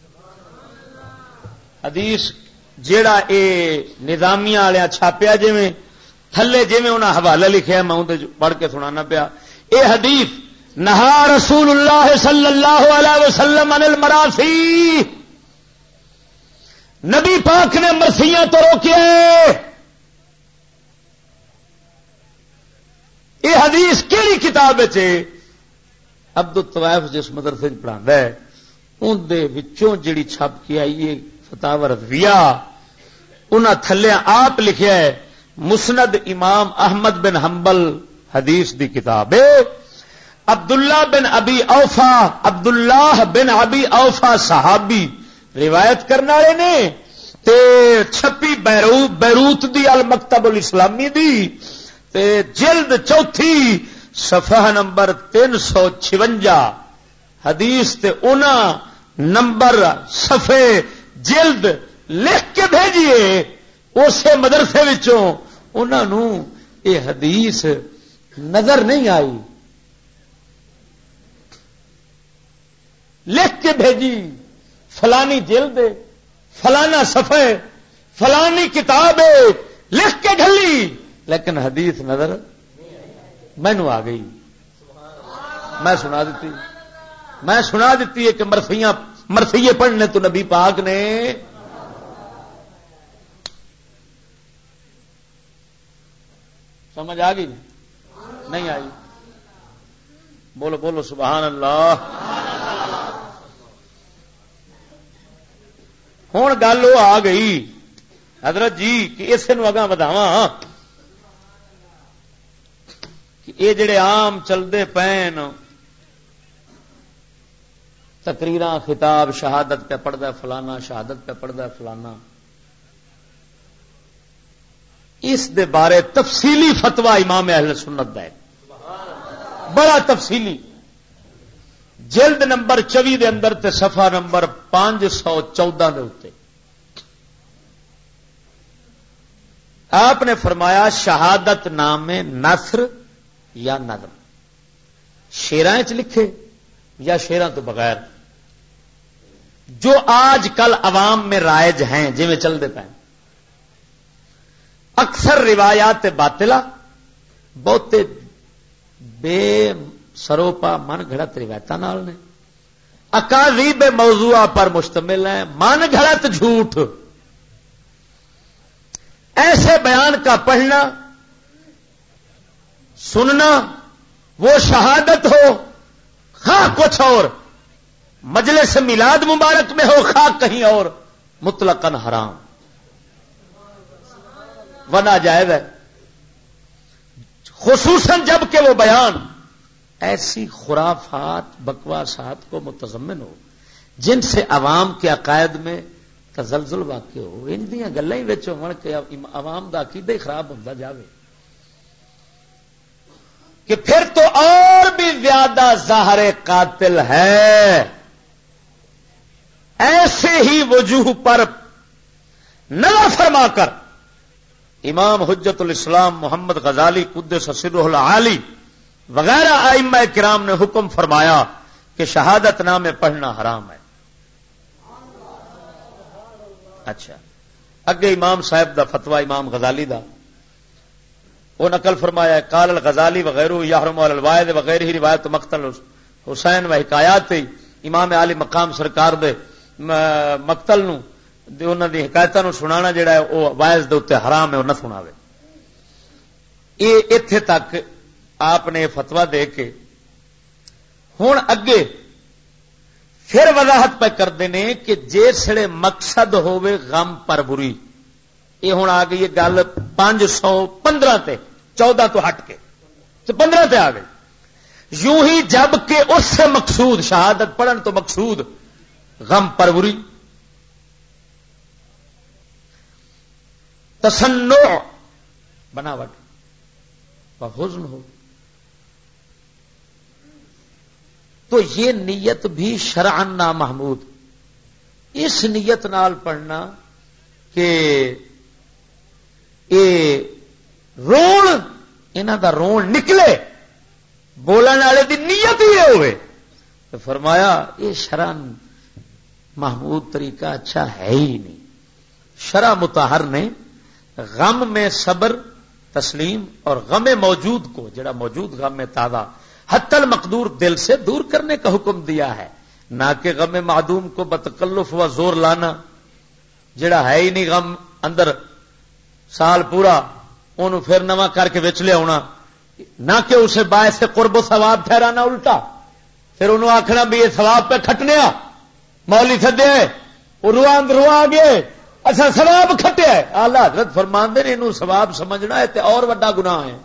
حدیث جیڑا اے نظامیہ والے چھاپیا جویں تھلے جویں انہاں حوالہ لکھیا میں اون پڑھ کے سنانا پیا. اے حدیث نہا رسول اللہ صلی اللہ علیہ وسلم عن المراثی. نبی پاک نے مرثیاں تو روکے. یہ حدیث کیڑی کتاب ہے؟ عبد الطوائف جس مدرسے پڑھاندا ہے ان دے وچوں جڑی چھپ کے آئی ہے فتاوی رضویہ انہاں تھلے آپ لکھیا ہے مسند امام احمد بن حنبل حدیث دی کتاب ہے. عبداللہ بن ابی اوفا صحابی روایت کرنے والے نے تے چھپی بیروت دی المکتب الاسلامی دی تے جلد 4 صفحہ نمبر 356 حدیث تے انہاں نمبر صفحے جلد لکھ کے بھیجیے. اسے مدرسے وچوں انہاں نو یہ حدیث نظر نہیں آئی لکھ کے بھیجی فلانی جلد فلانا صفحے فلانی کتاب لکھ کے گھلی لیکن حدیث نظر مینو آ گئی. میں سنا دیتی ہے کہ مرثیے پڑھنے تو نبی پاک نے سمجھ آ گئی نہیں آئی؟ بولو بولو سبحان اللہ. ہوں گل وہ آ گئی حضرت جی کہ اسے اگاں بداواں کہ یہ جڑے عام چلتے پین تقریراں خطاب شہادت پہ پڑھتا فلانا شہادت پہ پڑھتا فلانا اس دے بارے تفصیلی فتویٰ امام اہل سنت دا ہے بڑا تفصیلی جلد نمبر 24 دے اندر تے صفحہ نمبر 514 دے اوتے آپ نے فرمایا شہادت نام نثر یا نظم شیراں وچ لکھے یا شیراں تو بغیر جو آج کل عوام میں رائج ہیں جویں چلتے پے اکثر روایات باطلہ بہتے بے سروپا من گھڑت روایت نال نے اکاذیب موضوع پر مشتمل ہیں من گھڑت جھوٹ. ایسے بیان کا پڑھنا سننا وہ شہادت ہو خواہ کچھ اور مجلس میلاد مبارک میں ہو خواہ کہیں اور مطلقاً حرام و ناجائز ہے. خصوصاً جب کہ وہ بیان ایسی خرافات بکواسات کو متضمن ہو جن سے عوام کے عقائد میں تزلزل واقع ہو، ان دیا گلیں ہی وچ ہون کہ عوام دا عقیدہ ہی خراب ہوتا جاوے، کہ پھر تو اور بھی زیادہ ظاہر قاتل ہے۔ ایسے ہی وجوہ پر نظر فرما کر امام حجت الاسلام محمد غزالی قدس سرہ العالی وغیرہ ائمہ کرام نے حکم فرمایا کہ شہادت نامے پڑھنا حرام ہے۔ اچھا، اگے امام صاحب دا فتوی امام غزالی دا وہ نقل فرمایا ہے، قال الغزالی وغیرہ یحرم علی الواحد وغیرہ روایت مقتل حسین و حکایات امام عالی مقام سرکار دے مقتل نو انہاں دی حکایتاں نو سنانا جڑا ہے وہ واعظ دے اوتے حرام ہے، وہ نہ سناوے۔ ایتھے تک آپ نے فتویٰ دے کے ہن اگے پھر وضاحت پہ کرتے ہیں کہ جسے مقصد ہووے غم پر بری، یہ ہوں آ گئی گل 515 تے 14 تو ہٹ کے 15 تے آ گئی۔ یوں ہی جب کہ اس سے مقصود شہادت پڑھن تو مقصود غم پر بری، تصنع بناوٹ و حزن ہو، تو یہ نیت بھی شرعن نامحمود۔ اس نیت نال پڑھنا کہ رون انہاں دا رون نکلے، بولن والے دی نیت ہی ہوئے، تو فرمایا یہ شرعن محمود طریقہ اچھا ہے ہی نہیں۔ شرع مطہر نے غم میں صبر تسلیم اور غم موجود کو، جڑا موجود غم میں تازہ حتی المقدور دل سے دور کرنے کا حکم دیا ہے، نہ کہ غم معدوم کو بتکلف و زور لانا، جڑا ہے ہی نہیں غم اندر سال پورا انہوں پھر نواں کر کے وچ لے آنا، نہ کہ اسے باعث قرب و ثواب ٹھہرانا، الٹا پھر انہوں آخنا بھی یہ ثواب پہ کھٹنے مولی سدے وہ رواں گئے اچھا ثواب کھٹیا ہے۔ اعلی حضرت فرماندے نے انہوں ثواب سمجھنا ہے تے اور بڑا گناہ ہے۔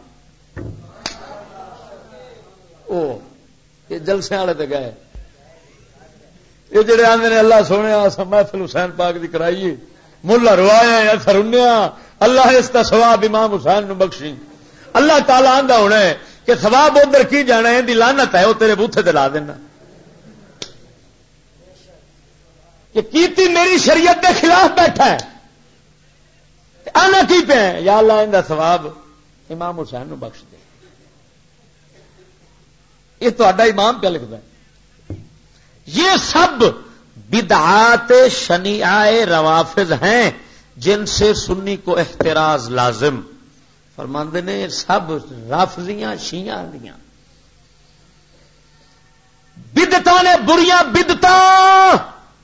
یہ جلسے والے تو گئے، یہ جڑے آدھے نے اللہ سونے محفل حسین پاک دی کرائیے، ملا روایا اثر رنیا، اللہ اس کا ثواب امام حسین نو بخشی۔ اللہ تعالی آندا ہونا ہے کہ ثواب ادھر کی جانا ہے، دی لعنت ہے وہ تیرے بوتھے تے لا دینا، کہ کیتی میری شریعت کے خلاف بیٹھا ہے، آنا کی پہ یا اللہ ان کا ثواب امام حسین نو بخش دے۔ یہ تو امام کیا لکھتا ہے؟ یہ سب بدعات شنیعہ روافض ہیں جن سے سنی کو احتراز لازم۔ فرماندے نے سب رافضیاں شیعہ دیاں بدعتاں نے، بریاں بدعتاں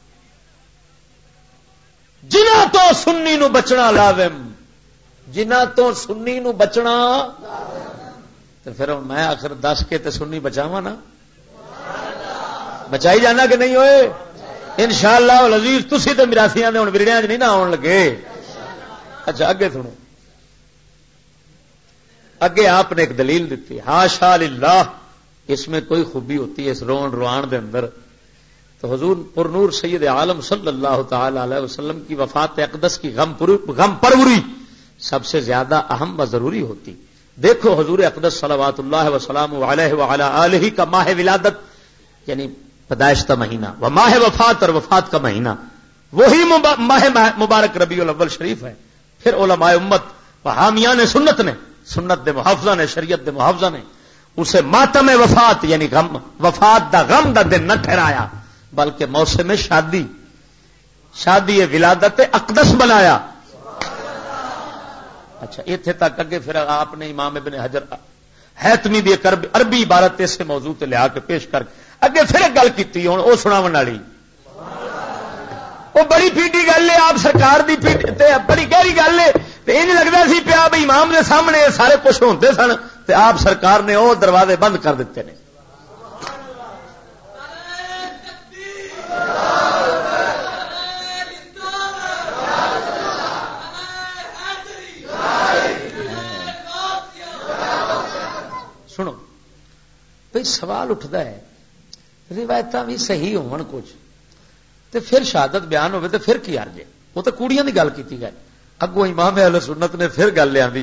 جنہاں تو سنی نو بچنا لازم، جنہاں تو سنی نو بچنا، تو پھر میں آخر دس کے تے سنی بچاواں نا، بچائی جانا کہ نہیں ہوئے انشاءاللہ العزیز۔ تسی تے میراثیاں دے ہن ورڑیاں نہیں نہ آن لگے۔ اچھا اگے سنو، اگے آپ نے ایک دلیل دیتی، ہاشا للہ، اس میں کوئی خوبی ہوتی ہے اس رون روان دے اندر، تو حضور پر نور سید عالم صلی اللہ تعالی علیہ وسلم کی وفات اقدس کی غم پروری سب سے زیادہ اہم و ضروری ہوتی۔ دیکھو حضور اقدس صلوات اللہ وسلام علیہ وعلی آلہ کا ماہ ولادت یعنی پیدائش کا مہینہ، و ماہ وفات اور وفات کا مہینہ وہی ماہ مبارک ربیع الاول شریف ہے۔ پھر علماء امت و حامیان سنت نے، سنت دے محافظہ نے، شریعت دے محافظہ نے اسے ماتم وفات یعنی غم، وفات دا غم دا دن نہ ٹھہرایا، بلکہ موسم شادی ولادت اقدس بنایا۔ اچھا اتنے تک اگے پھر آپ نے امام ابن حجر حیتمی دی عربی عبارت سے موضوع تے لیا کے پیش کر کے اگے پھر ایک گل کی، ہوں وہ سناون والی، وہ بڑی پیٹی گل ہے، آپ سرکار دی بڑی گہری گل ہے، یہ لگتا سی پیا بھی امام دے سامنے سارے کچھ ہوتے سن، تے آپ سرکار نے وہ دروازے بند کر دیتے ہیں۔ سنو بھائی سوال اٹھتا ہے، روایت بھی صحیح ہون کچھ، تے پھر شہادت بیان ہوئے تے پھر کی حرج ہے؟ وہ تو کوڑیاں دی گل کیتی گئے. اگوں امام اہل سنت نے پھر گل لیا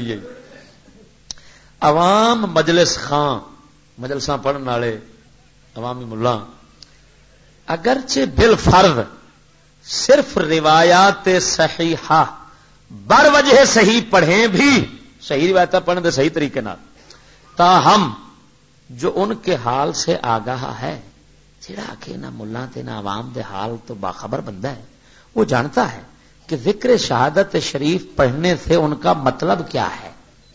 عوام مجلس خاں مجلساں پڑھن والے عوامی ملا اگرچہ بالفرض صرف روایات صحیحہ بر وجہ صحیح پڑھیں بھی صحیح روایت پڑھنے دے صحیح طریقے نال تاہم جو ان کے حال سے آگاہ ہے جڑا کہ نہ ملا تے نہ عوام دے حال تو باخبر بندہ ہے وہ جانتا ہے کہ ذکر شہادت شریف پڑھنے سے ان کا مطلب کیا ہے.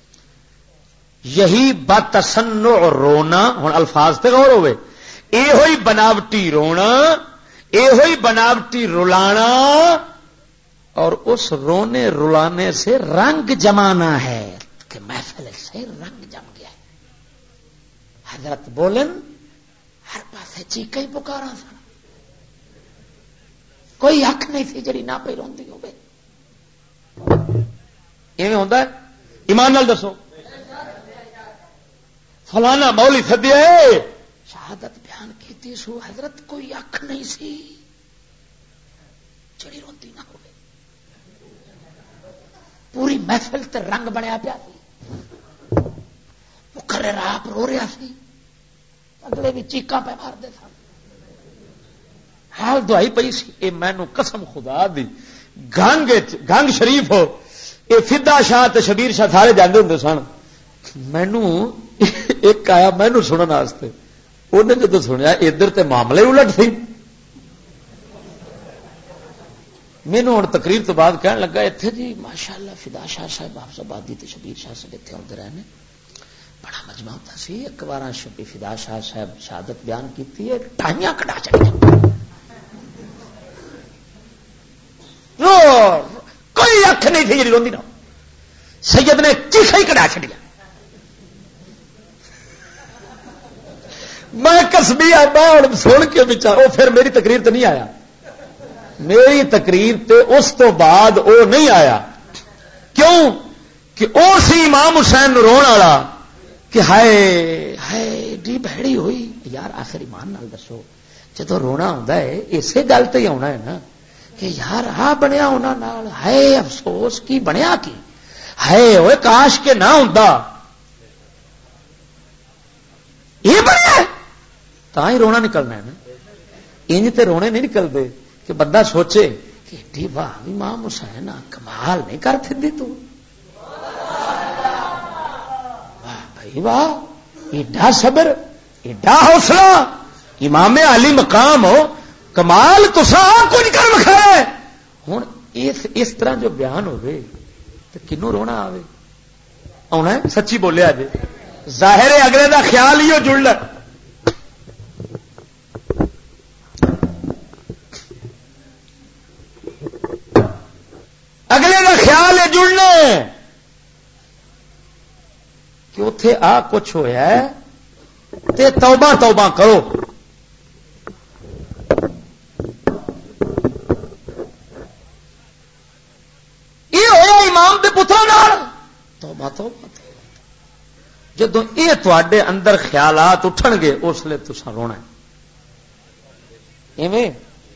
یہی بتصنع رونا ہن الفاظ تے غور ہوئے اے ہوئی بناوٹی رونا اے ہوئی بناوٹی رلانا اور اس رونے رلانے سے رنگ جمانا ہے کہ محفل سے رنگ جم گیا ہے. حضرت بولن ہر پاسے چیخاں ہی پکاراں سن کوئی اکھ نہیں سی جڑی نہ پئی روندی ہوے. ایویں ہوندا ہے؟ ایمان نال دسو. فلانا مولی سدیا شہادت بیان کیتی سو حضرت کوئی اکھ نہیں سی جڑی روندی نہ ہوے. پوری محفل تے رنگ بنیا پیا سی. مقرر آپ رو رہا سی اگلے بھی چیخاں پہ مارتے سن. حال دعائی پئی سی. اے مینوں قسم خدا دی گنگ شریف ہو اے فدا شاہ تے شبیر شاہ سارے جاندے ہوندے سن. مینوں ایک آیا مینوں سنن واسطے انہیں جدو سنیا ادھر تے معاملے الٹ سی. مینوں ہن تقریر تو بعد کہن لگا اتنے جی ماشاء اللہ فدا شاہ صاحب حافظ آبادی تے شبیر شاہ صاحب اتنے آتے رہے ہیں بڑا مجمع ہوتا سی. ایک بار فدا شاہ صاحب شہادت بیان کی ٹائیاں کٹا چڑی کوئی اکھ نہیں تھی جی روندی نہ. سید نے چیخا ہی کٹا چڑیا. میں کسبی آبا سن کے بچا وہ پھر میری تقریر تو نہیں آیا. میری تقریر تے اس تو بعد وہ نہیں آیا. کیوں کہ وہ سی امام حسین رون والا کہ ہائے ہائے ڈی بہڑی ہوئی. یار آخر ایمان نال دسو جدو رونا آتا ہے اسی گل تے ہی آنا ہے نا کہ یار آ بنیا انہاں نال ہائے افسوس کی بنیا کی ہائے ہوئے کاش کے نہ ہوندا یہ بنیا تا ہی رونا نکلنا ہے نا. انج تے رونے نہیں نکلتے کہ بندہ سوچے کہ ایڈی واہ امام حسین کمال نہیں کر تھی تو واہ بھائی واہ ایڈا صبر ایڈا حوصلہ امام علی مقام ہو کمال تسا کچھ کر بکھائے. ہوں اس طرح جو بیان ہوئے تو کنوں رونا آوے آنا سچی بولیا جی. ظاہر ہے اگلے دا خیال ہی جڑ لے. اگلے کا خیال ہے جڑنا کہ اتے آ کچھ ہوا ہے تے توبہ توبہ کرو. یہ ہوا امام دے پتروں توبہ توبہ. جدو یہ تے اندر خیالات اٹھن گے اس لیے تسا رونا ایویں.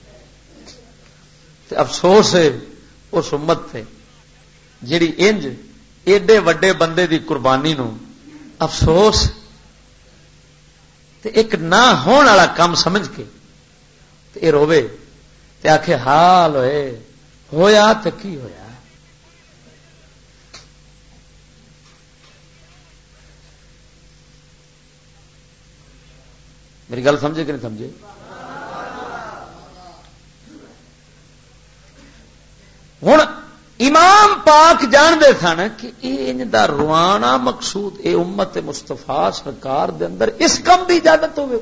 افسوس ہے اس امت تے جیڑی انج ایڈے وڈے بندے دی قربانی نو افسوس تے ایک نہ ہون والا کام سمجھ کے تے اے روے تے آکھے حال ہوئے ہویا تے کی ہویا. میری گل سمجھے کہ نہیں سمجھے؟ ہوں امام پاک جانتے سن کہ ان دا روانا مقصود اے امت مصطفیٰ سرکار دے اندر اس کم دی اجازت ہوئے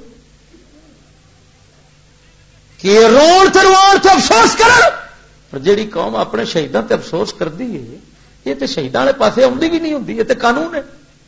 کہ رون تے روان تے افسوس کرن. پر جیڑی قوم اپنے شہیداں تے افسوس کردی ہے یہ تے شہیداں والے پاسے آندی بھی نہیں ہوندی. یہ تے قانون ہے.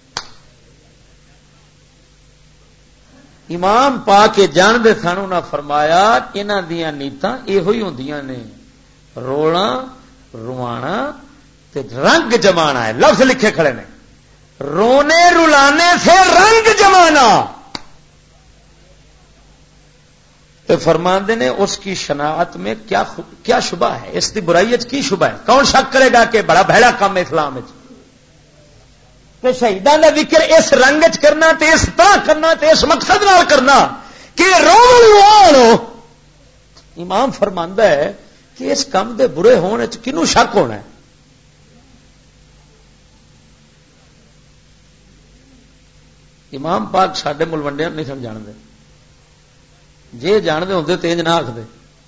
امام پاک جانتے سن انہاں فرمایا انہاں دیاں نیتاں ایہو ہی ہوندیاں نے رونا روانا تے رنگ جمانا ہے. لفظ لکھے کھڑے نے رونے رلانے سے رنگ جمانا. تو فرماندے نے اس کی شناعت میں کیا شبہ ہے، اس کی برائی کی شبہ ہے؟ کون شک کرے گا کہ بڑا بھڑا کام ہے اسلام کہ شہیدان کا ذکر اس رنگ کرنا تے اس طرح کرنا تے اس مقصد نال کرنا کہ رو امام فرماندا ہے کہ اس کام دے برے ہونے کنوں شک ہونا ہے؟ امام پاک ساڈے ملوڈیا نہیں سن جانتے، جی جانتے ہوتے تو انج نہ آختے،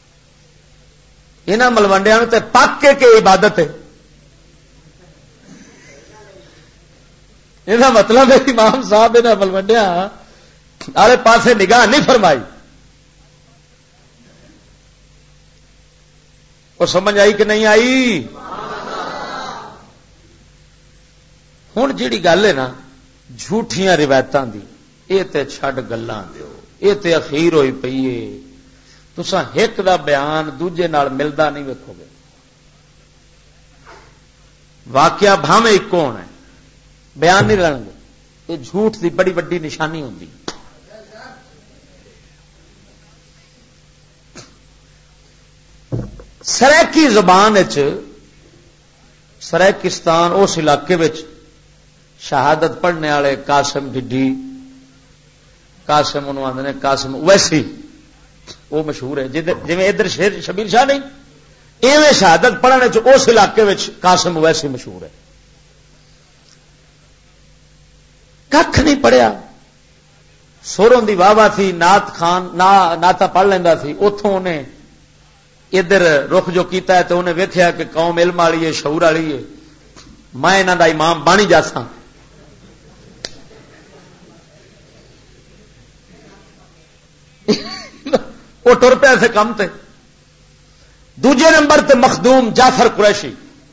یہاں ملوڈیا تے پک کے عبادت ہے، یہ مطلب ہے امام صاحب یہاں ملوڈیا آلے پاسے نگاہ نہیں فرمائی. اور سمجھ آئی کہ نہیں آئی؟ ہوں جیڑی گل ہے نا جھوٹیاں روایتاں دی، یہ تے چھڈ گلاں دیو، یہ تے اخیر ہوئی پئی ہے. تساں ایک دا بیان دوجے نال ملدا نہیں ویکھو گے، واقعہ بھاویں ایک ہونا ہے، بیان نہیں رلن گے. یہ جھوٹ دی بڑی بڑی نشانی ہوندی. سریکی زبان سریکستان اس علاقے شہادت پڑھنے والے قاسم ڈڈی، قاسم انہوں آتے ہیں قاسم اویسی، وہ مشہور ہے. جی ادھر شبیر شاہ نہیں، ایویں شہادت پڑھنے اس علاقے قاسم اویسی مشہور ہے. کھ نہیں پڑھیا، سوروں دی واہ واہ تھی، نات خان ناتا پڑھ لینا سی. اتوں انہیں ادھر رخ جو کیتا ہے تو انہیں ویکھیا کہ قوم علم والی ہے، شعور والی ہے، میں انہاں دا امام بانی جاساں. وہ ٹر پیا سے کم تے. دوجے نمبر تے مخدوم جعفر قریشی،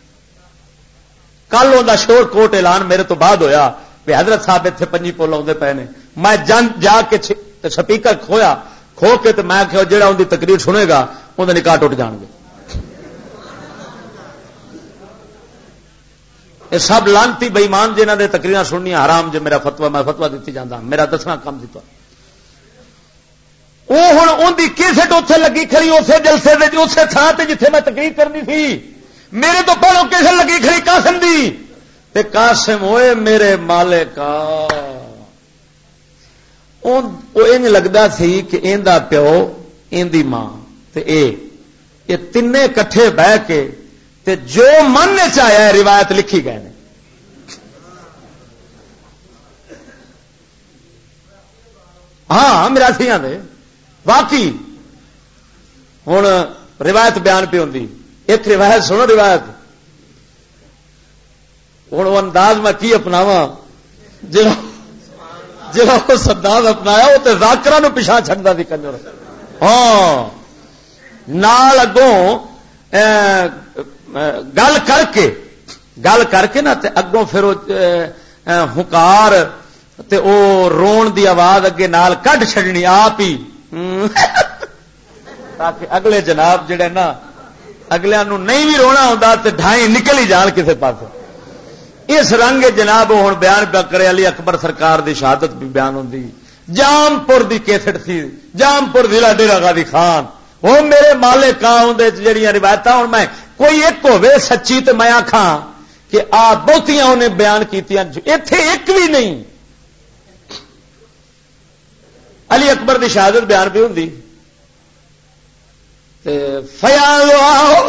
کل انہاں دا شور کوٹ اعلان میرے تو بعد ہویا کہ حضرت صاحب اتنے پنجی پول آتے پے نے. میں جا کے سپیکر کھویا، کھو کے تو میں کہ جہاں ان کی تقریر سنے گا انہیں نکاح ٹوٹ جان گے. یہ سب لانتی بےمان جنہ دے تقریر سننیاں حرام. جو میرا فتوا میں فتوا دیتی جانا، میرا دسنا کام دیتا. وہ ہوں ان کی کیسٹ اتنے لگی کھڑی اسے جلسے اسے تھان سے جتنے میں تقریر کرنی تھی، میرے تو پہلو کیسٹ لگی کھڑی قاسم دی. تے قاسم ہوئے میرے مالکا، انج لگتا سی کہ ایندا پیو ایندی ماں تے یہ تینے کٹھے بہ کے تے جو من چاہیا روایت لکھی گئے نے. ہاں میراسیاں دے واقعی. ہوں روایت بیان پہ ہوندی، ایک روایت سنو. روایت ہوں وہ انداز میں کی اپناوا جہاں اس انداز اپنایا وہ تو ذاکرہ نو پیچھا چھڈتا سی کنجر. ہاں نال اگوں گل کر کے نا تے اگوں پھر ہکار تے او رون دی آواز اگے نال کڈ چھڈنی آپ ہی تاکہ اگلے جناب جڑے نا اگلیاں نو نہیں بھی رونا ہوندا تے ڈھائی نکل ہی جان کسے پاس. اس رنگ جناب ہوں بیان پہ کرے علی اکبر سرکار دی شہادت بھی بیان ہوندی. جام پور دی کیسٹ تھی، جام پور ضلع ڈیرا غازی خان. وہ میرے مالک جہاں روایت ہوں میں کوئی ایک ہوے سچی تو میں آخا کہ آ بہتیاں انہیں بیان کیتیاں، ایتھے ایک بھی نہیں. علی اکبر دی شہادت بیان پہ ہوندی. فیاض آؤ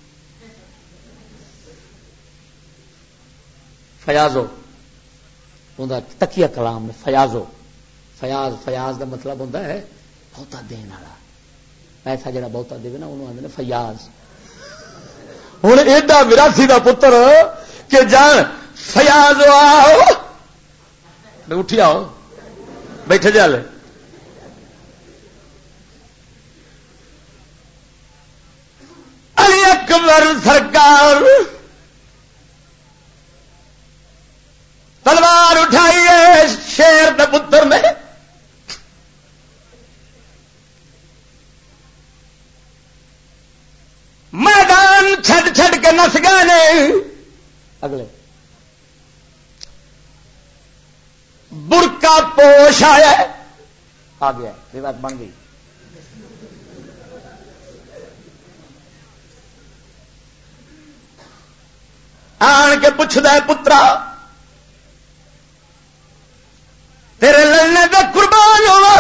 فیاضو تکیہ کلام میں فیاضو فیاض کا مطلب ہوتا ہے بہتا دین والا. پیسہ جڑا بہتا دے نا انہوں آدھے فیاض. ہوں ایڈا وراسی کا پتر کہ جان فیاض آؤ اٹھی آؤ بیٹھے جا لے. علی اکبر سرکار تلوار اٹھائیے شیر دے پتر نے میدان چھڈ چھڈ کے نس گئے نے. اگلے برقع پوش آیا آ گیا، روایت بن گئی. آن کے پوچھدا ہے پترا تیرے لڑنے دے قربان ہوا.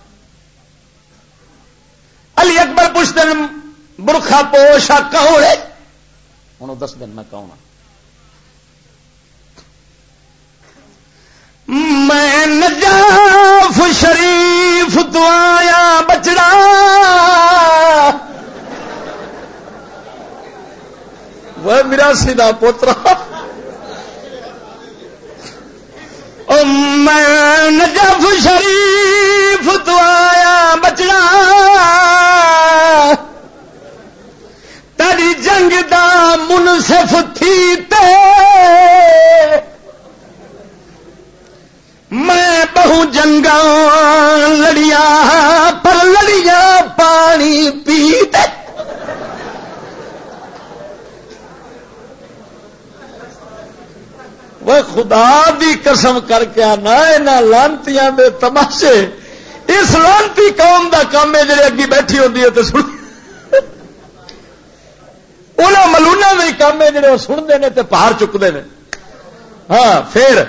علی اکبر پوچھتے ہیں برخا پوشا کون ہے؟ ہوں دس دن میں کون ہوں. میں نجاف شریف تو آیا بچڑا وہ میرا سیدھا پوترا میں نجف شریف تو آیا بچڑا تیری جنگ دا منصف تھی تے میں بہو جنگاں لڑیا پر لڑیا پانی پیتے. وہ خدا دی قسم کر کے آنا یہاں لانتیاں دے تماشے اس لانتی قوم دا کام ہے جڑے اگی بیٹھی ہوتی ہے تو سن انہوں ملونا کا کام ہے جڑے وہ سنتے ہیں تو پہاڑ چکتے ہیں. ہاں پھر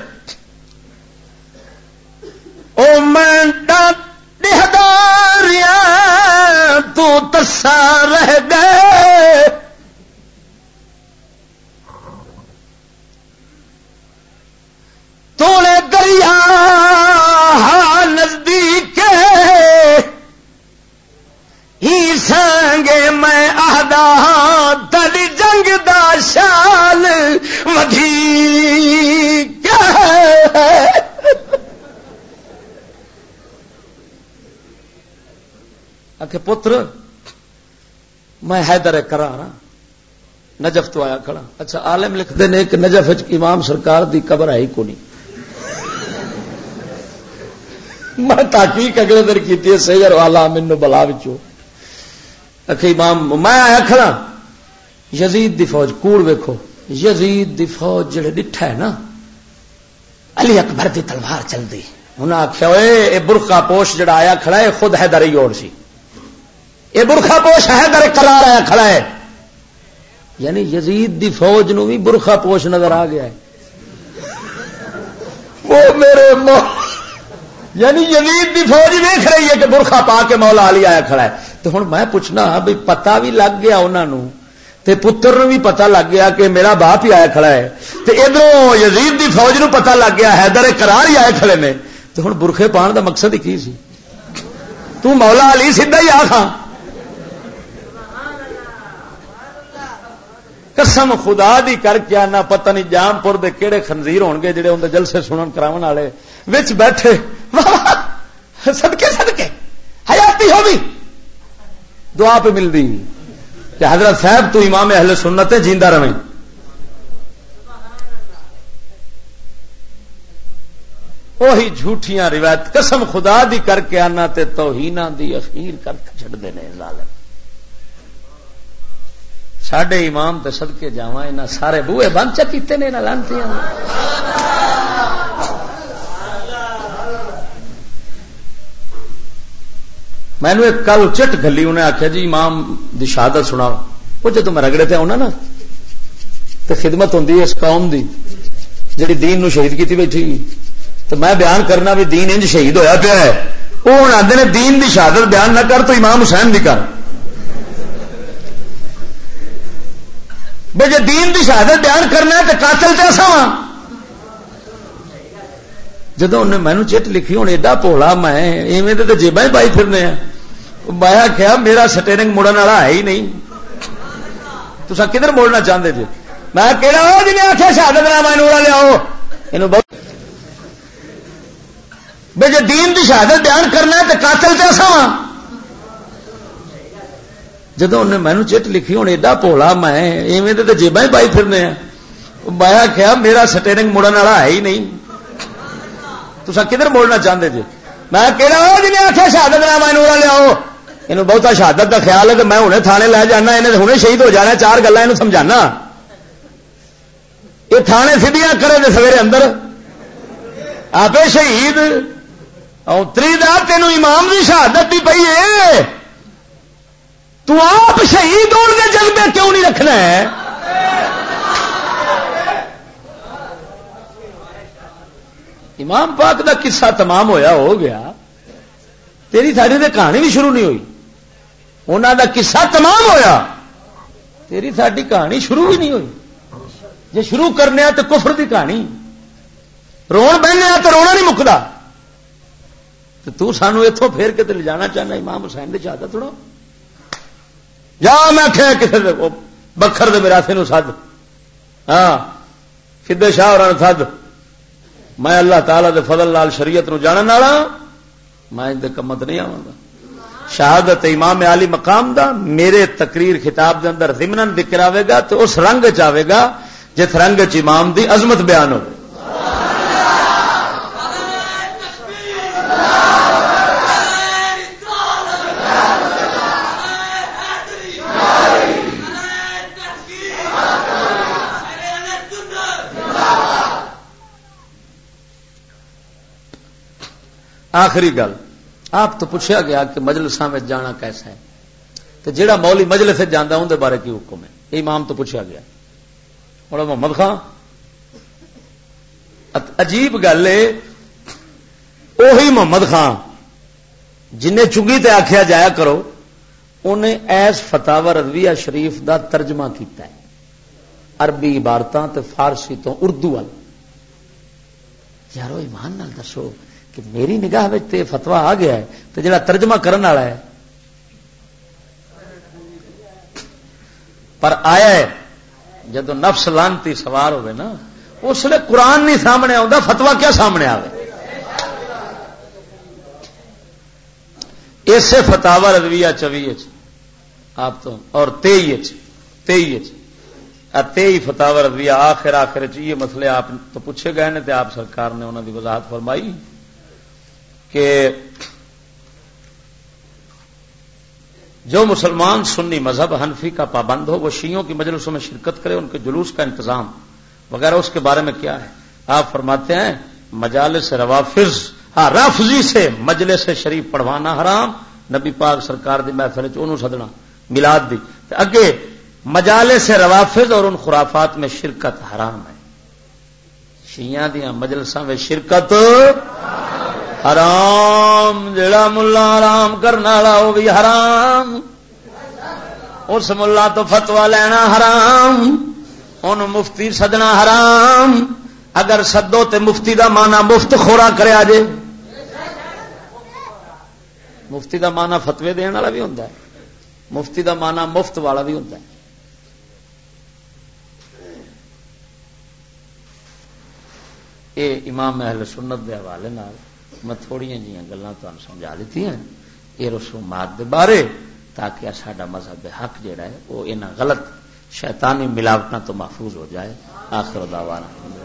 او میں ڈہداریاں تو تسا رہ گئے توڑے دریا نزدیک ہی سانگے میں آہدا تلی جنگ دا شال ودھی آخے پتر میں حیدر کرار ہاں نجف تو آیا کھڑا. اچھا عالم لکھتے ہیں کہ نجف امام سرکار دی قبر ہے ہی کو نہیں. میں تحقیق اگلے دن کی سیگر والا مینو بلا بچو امام میں آیا کھڑا یزید دی فوج کوڑ ویکھو یزید دی فوج جڑے ڈٹھا ہے نا علی اکبر دی تلوار چل دی انہیں آخیا اے برخا پوش جڑا آیا کھڑا ہے خود حیدر ہی اور سی اے برخا پوش حیدر کرار آیا کھڑا ہے. یعنی یزید دی فوج نو بھی برخا پوش نظر آ گیا ہے. وہ میرے یعنی یزید دی فوج دیکھ رہی ہے کہ برخا پا کے مولا علی آیا کھڑا ہے. تو ہوں میں پوچھنا بھی پتہ بھی لگ گیا انہوں تے پتر نو بھی پتہ لگ گیا کہ میرا باپ ہی آیا کھڑا ہے تے ادھر یزید دی فوج نو پتہ لگ گیا حیدر کرار ہی آئے کھڑے نے. تو ہوں برخے پان دا مقصد ہی کی سی؟ تو مولا علی سیدھا ہی آخا. قسم خدا دی کر کے آنا پتہ نہیں جام پور دے کیڑے خنزیر ہون گے جڑے اندر جلسے سنن کراون والے وچ بیٹھے صدقے صدقے حیاتی ہوگی دعا پہ مل دی کہ حضرت صاحب تو امام اہل سنت ہے جیندہ رہیں. وہی جھوٹیاں روایت قسم خدا دی کر کے آنا تے توہیناں دی اخیر کر چھڈ دے نے ظالم. ساڈے امام تے صدقے جاواں انہاں سارے بوئے بند چا کیتے نے انہاں لانتیاں. میں نے ایک کل چٹ گلی انہیں آخیا جی امام دی شہادت سناؤ. وہ جدو میں رگڑے تے آنا نا تو خدمت ہوندی اس قوم دی جڑی دین نو شہید کیتی بیٹھی تو میں بیان کرنا بھی دین انج شہید ہویا پیا ہے. وہ ہوں آتے نے دین دی شہادت بیان نہ کر تو امام حسین دی کر. بھائی جی دین دی شہادت بیان کرنا ہے تو قاتل تے اساں ہاں. جدو انہیں مینو چٹ لکھی ہوں ایڈا پولا میں ایویں تو جیباں ہی پائی پھرنے ہیں. میں کیا میرا سٹیرنگ مڑن والا ہے ہی نہیں تو سا کدھر موڑنا چاہتے جی. میں کہڑا جی آخیا شہادت نامہ نورا لیاؤ یہ بہت بھائی جی دین دی شہادت بیان کرنا ہے تو قاتل تے اساں ہاں. جدو انہیں مینو چٹ لکھی ہوں ایڈا پولا میں ایویں تو جیباں ہی پائی پھرنے ہیں. میں کیا میرا سٹیرنگ مڑن والا ہے ہی نہیں تو سا کدھر موڑنا چاہتے جی. میں کہڑا جی آخیا شہادت نامہ نورا لیاؤ یہ بہتا شہادت کا خیال ہے کہ میں ہوں تھانے لے جانا انہیں ہوں شہید ہو جانا. چار گلا یہ سمجھانا یہ تھانے سیدیاں کرے تو سویرے اندر آپ شہید اتری دا تینوں امام کی شہادت بھی پئی ہے تو آپ شہید ہونے کے جذبے کیوں نہیں رکھنا ہے؟ امام پاک دا قصہ تمام ہویا ہو گیا، تیری ساری تے کہانی بھی شروع نہیں ہوئی. انہوں دا قصہ تمام ہویا، تیری ساری کہانی شروع بھی نہیں ہوئی. جے شروع کرنے تو کفر دی کہانی، رون بہنے تو رونا نہیں مکدا. تو سانو اتوں پھیر کے لے جانا چاہنا امام حسین کی شہادت تھوڑا جا میں کسی بکھر دے میراثے نو سد، ہاں فدے شاہ اور سد، میں اللہ تعالی دے فضل لال شریعت نو جانن والا، میں ان دے کمت نہیں آواں گا. شہادت امام عالی مقام دا میرے تقریر خطاب دے اندر ضمناً ذکر آئے گا تو اس رنگ چ آئے گا جس رنگ چ امام دی عظمت بیان ہو. آخری گل آپ تو پوچھا گیا کہ مجلساں میں جانا کیسا ہے، تو جیڑا مولی مجلس سے جانا اندر بارے کی حکم ہے، یہ امام تو پوچھا گیا. اور محمد خان عجیب گل ہے، وہی محمد خان جنہیں چنگی تے آخیا جایا کرو انہیں ایس فتاوی رضویہ شریف دا ترجمہ کیتا ہے عربی عبارتاں تے فارسی تو اردو وال. یارو ایمان نال دسو کہ میری نگاہ میں تے فتوا آ گیا ہے تو جڑا ترجمہ کرنے والا ہے پر آیا ہے جدو نفس لانتی سوار ہوئے نا اس لیے قرآن نہیں سامنے آتا، فتوا کیا سامنے آئے. اسے فتاوی رضویہ 24 آپ تو اور 23 فتاوی رضویہ آخر یہ مسئلے آپ تو پوچھے گئے نے تے آپ سرکار نے انہوں کی وضاحت فرمائی کہ جو مسلمان سنی مذہب حنفی کا پابند ہو وہ شیعوں کی مجلسوں میں شرکت کرے، ان کے جلوس کا انتظام وغیرہ اس کے بارے میں کیا ہے. آپ فرماتے ہیں مجالس روافض، ہاں رافضی سے مجلس شریف پڑھوانا حرام، نبی پاک سرکار دی محفل انہوں سدنا میلاد دی اگے مجالس روافض اور ان خرافات میں شرکت حرام ہے. شیعہ دیاں مجلساں میں شرکت حرام، جڑا ملا حرام کرنا والا وہ بھی حرام، اس ملا تو فتوا لینا حرام، ان مفتی سدنا حرام. اگر سدو تے مفتی دا مانا مفت خورا کریا جے، مفتی دا مانا فتوی دین والا بھی ہوندا ہے، مفتی دا مانا مفت والا بھی ہوندا ہے. اے امام اہل سنت دے حوالے نال میں تھوڑی جہاں گلاں تمہیں سمجھا دیتی ہیں یہ رسومات دے بارے، تاکہ ساڈا مذہب حق جڑا ہے وہ انہاں غلط شیطانی ملاوٹاں تو محفوظ ہو جائے. آخر دعوانا